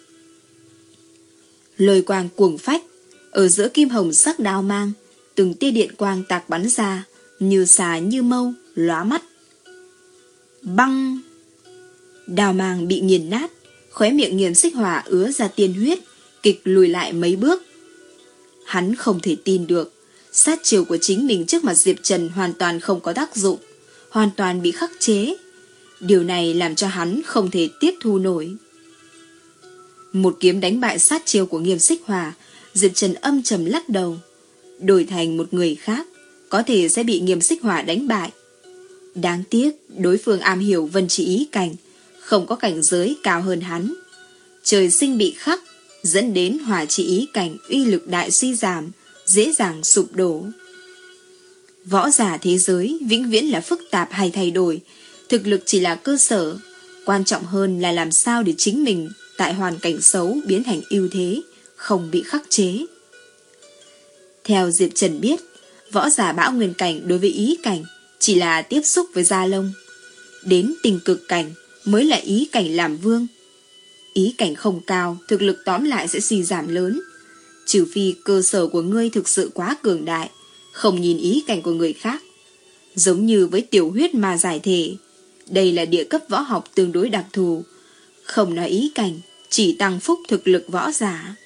S1: Lôi quang cuồng phách, ở giữa kim hồng sắc đao mang, từng tia điện quang tạc bắn ra, như xà như mâu, lóa mắt. Băng! Đao mang bị nghiền nát, khóe miệng Nghiêm Xích Hỏa ứa ra tiên huyết, kịch lùi lại mấy bước. Hắn không thể tin được, sát chiêu của chính mình trước mặt Diệp Trần hoàn toàn không có tác dụng, hoàn toàn bị khắc chế. Điều này làm cho hắn không thể tiếp thu nổi. Một kiếm đánh bại sát chiêu của Nghiêm Xích Hỏa, Diệp Trần âm trầm lắc đầu. Đổi thành một người khác, có thể sẽ bị Nghiêm Xích Hỏa đánh bại. Đáng tiếc, đối phương am hiểu vân chỉ ý cảnh, không có cảnh giới cao hơn hắn. Trời sinh bị khắc, dẫn đến hỏa chỉ ý cảnh uy lực đại suy giảm, dễ dàng sụp đổ. Võ giả thế giới vĩnh viễn là phức tạp hay thay đổi, thực lực chỉ là cơ sở, quan trọng hơn là làm sao để chính mình tại hoàn cảnh xấu biến thành ưu thế, không bị khắc chế. Theo Diệp Trần biết, võ giả bão nguyên cảnh đối với ý cảnh chỉ là tiếp xúc với da lông. Đến tình cực cảnh mới là ý cảnh làm vương. Ý cảnh không cao, thực lực tóm lại sẽ suy giảm lớn. Trừ phi cơ sở của ngươi thực sự quá cường đại, không nhìn ý cảnh của người khác. Giống như với tiểu huyết ma giải thể, đây là địa cấp võ học tương đối đặc thù. Không nói ý cảnh, chỉ tăng phúc thực lực võ giả.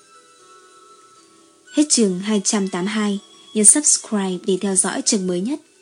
S1: Hết chương hai trăm tám mươi hai, nhấn subscribe để theo dõi chương mới nhất.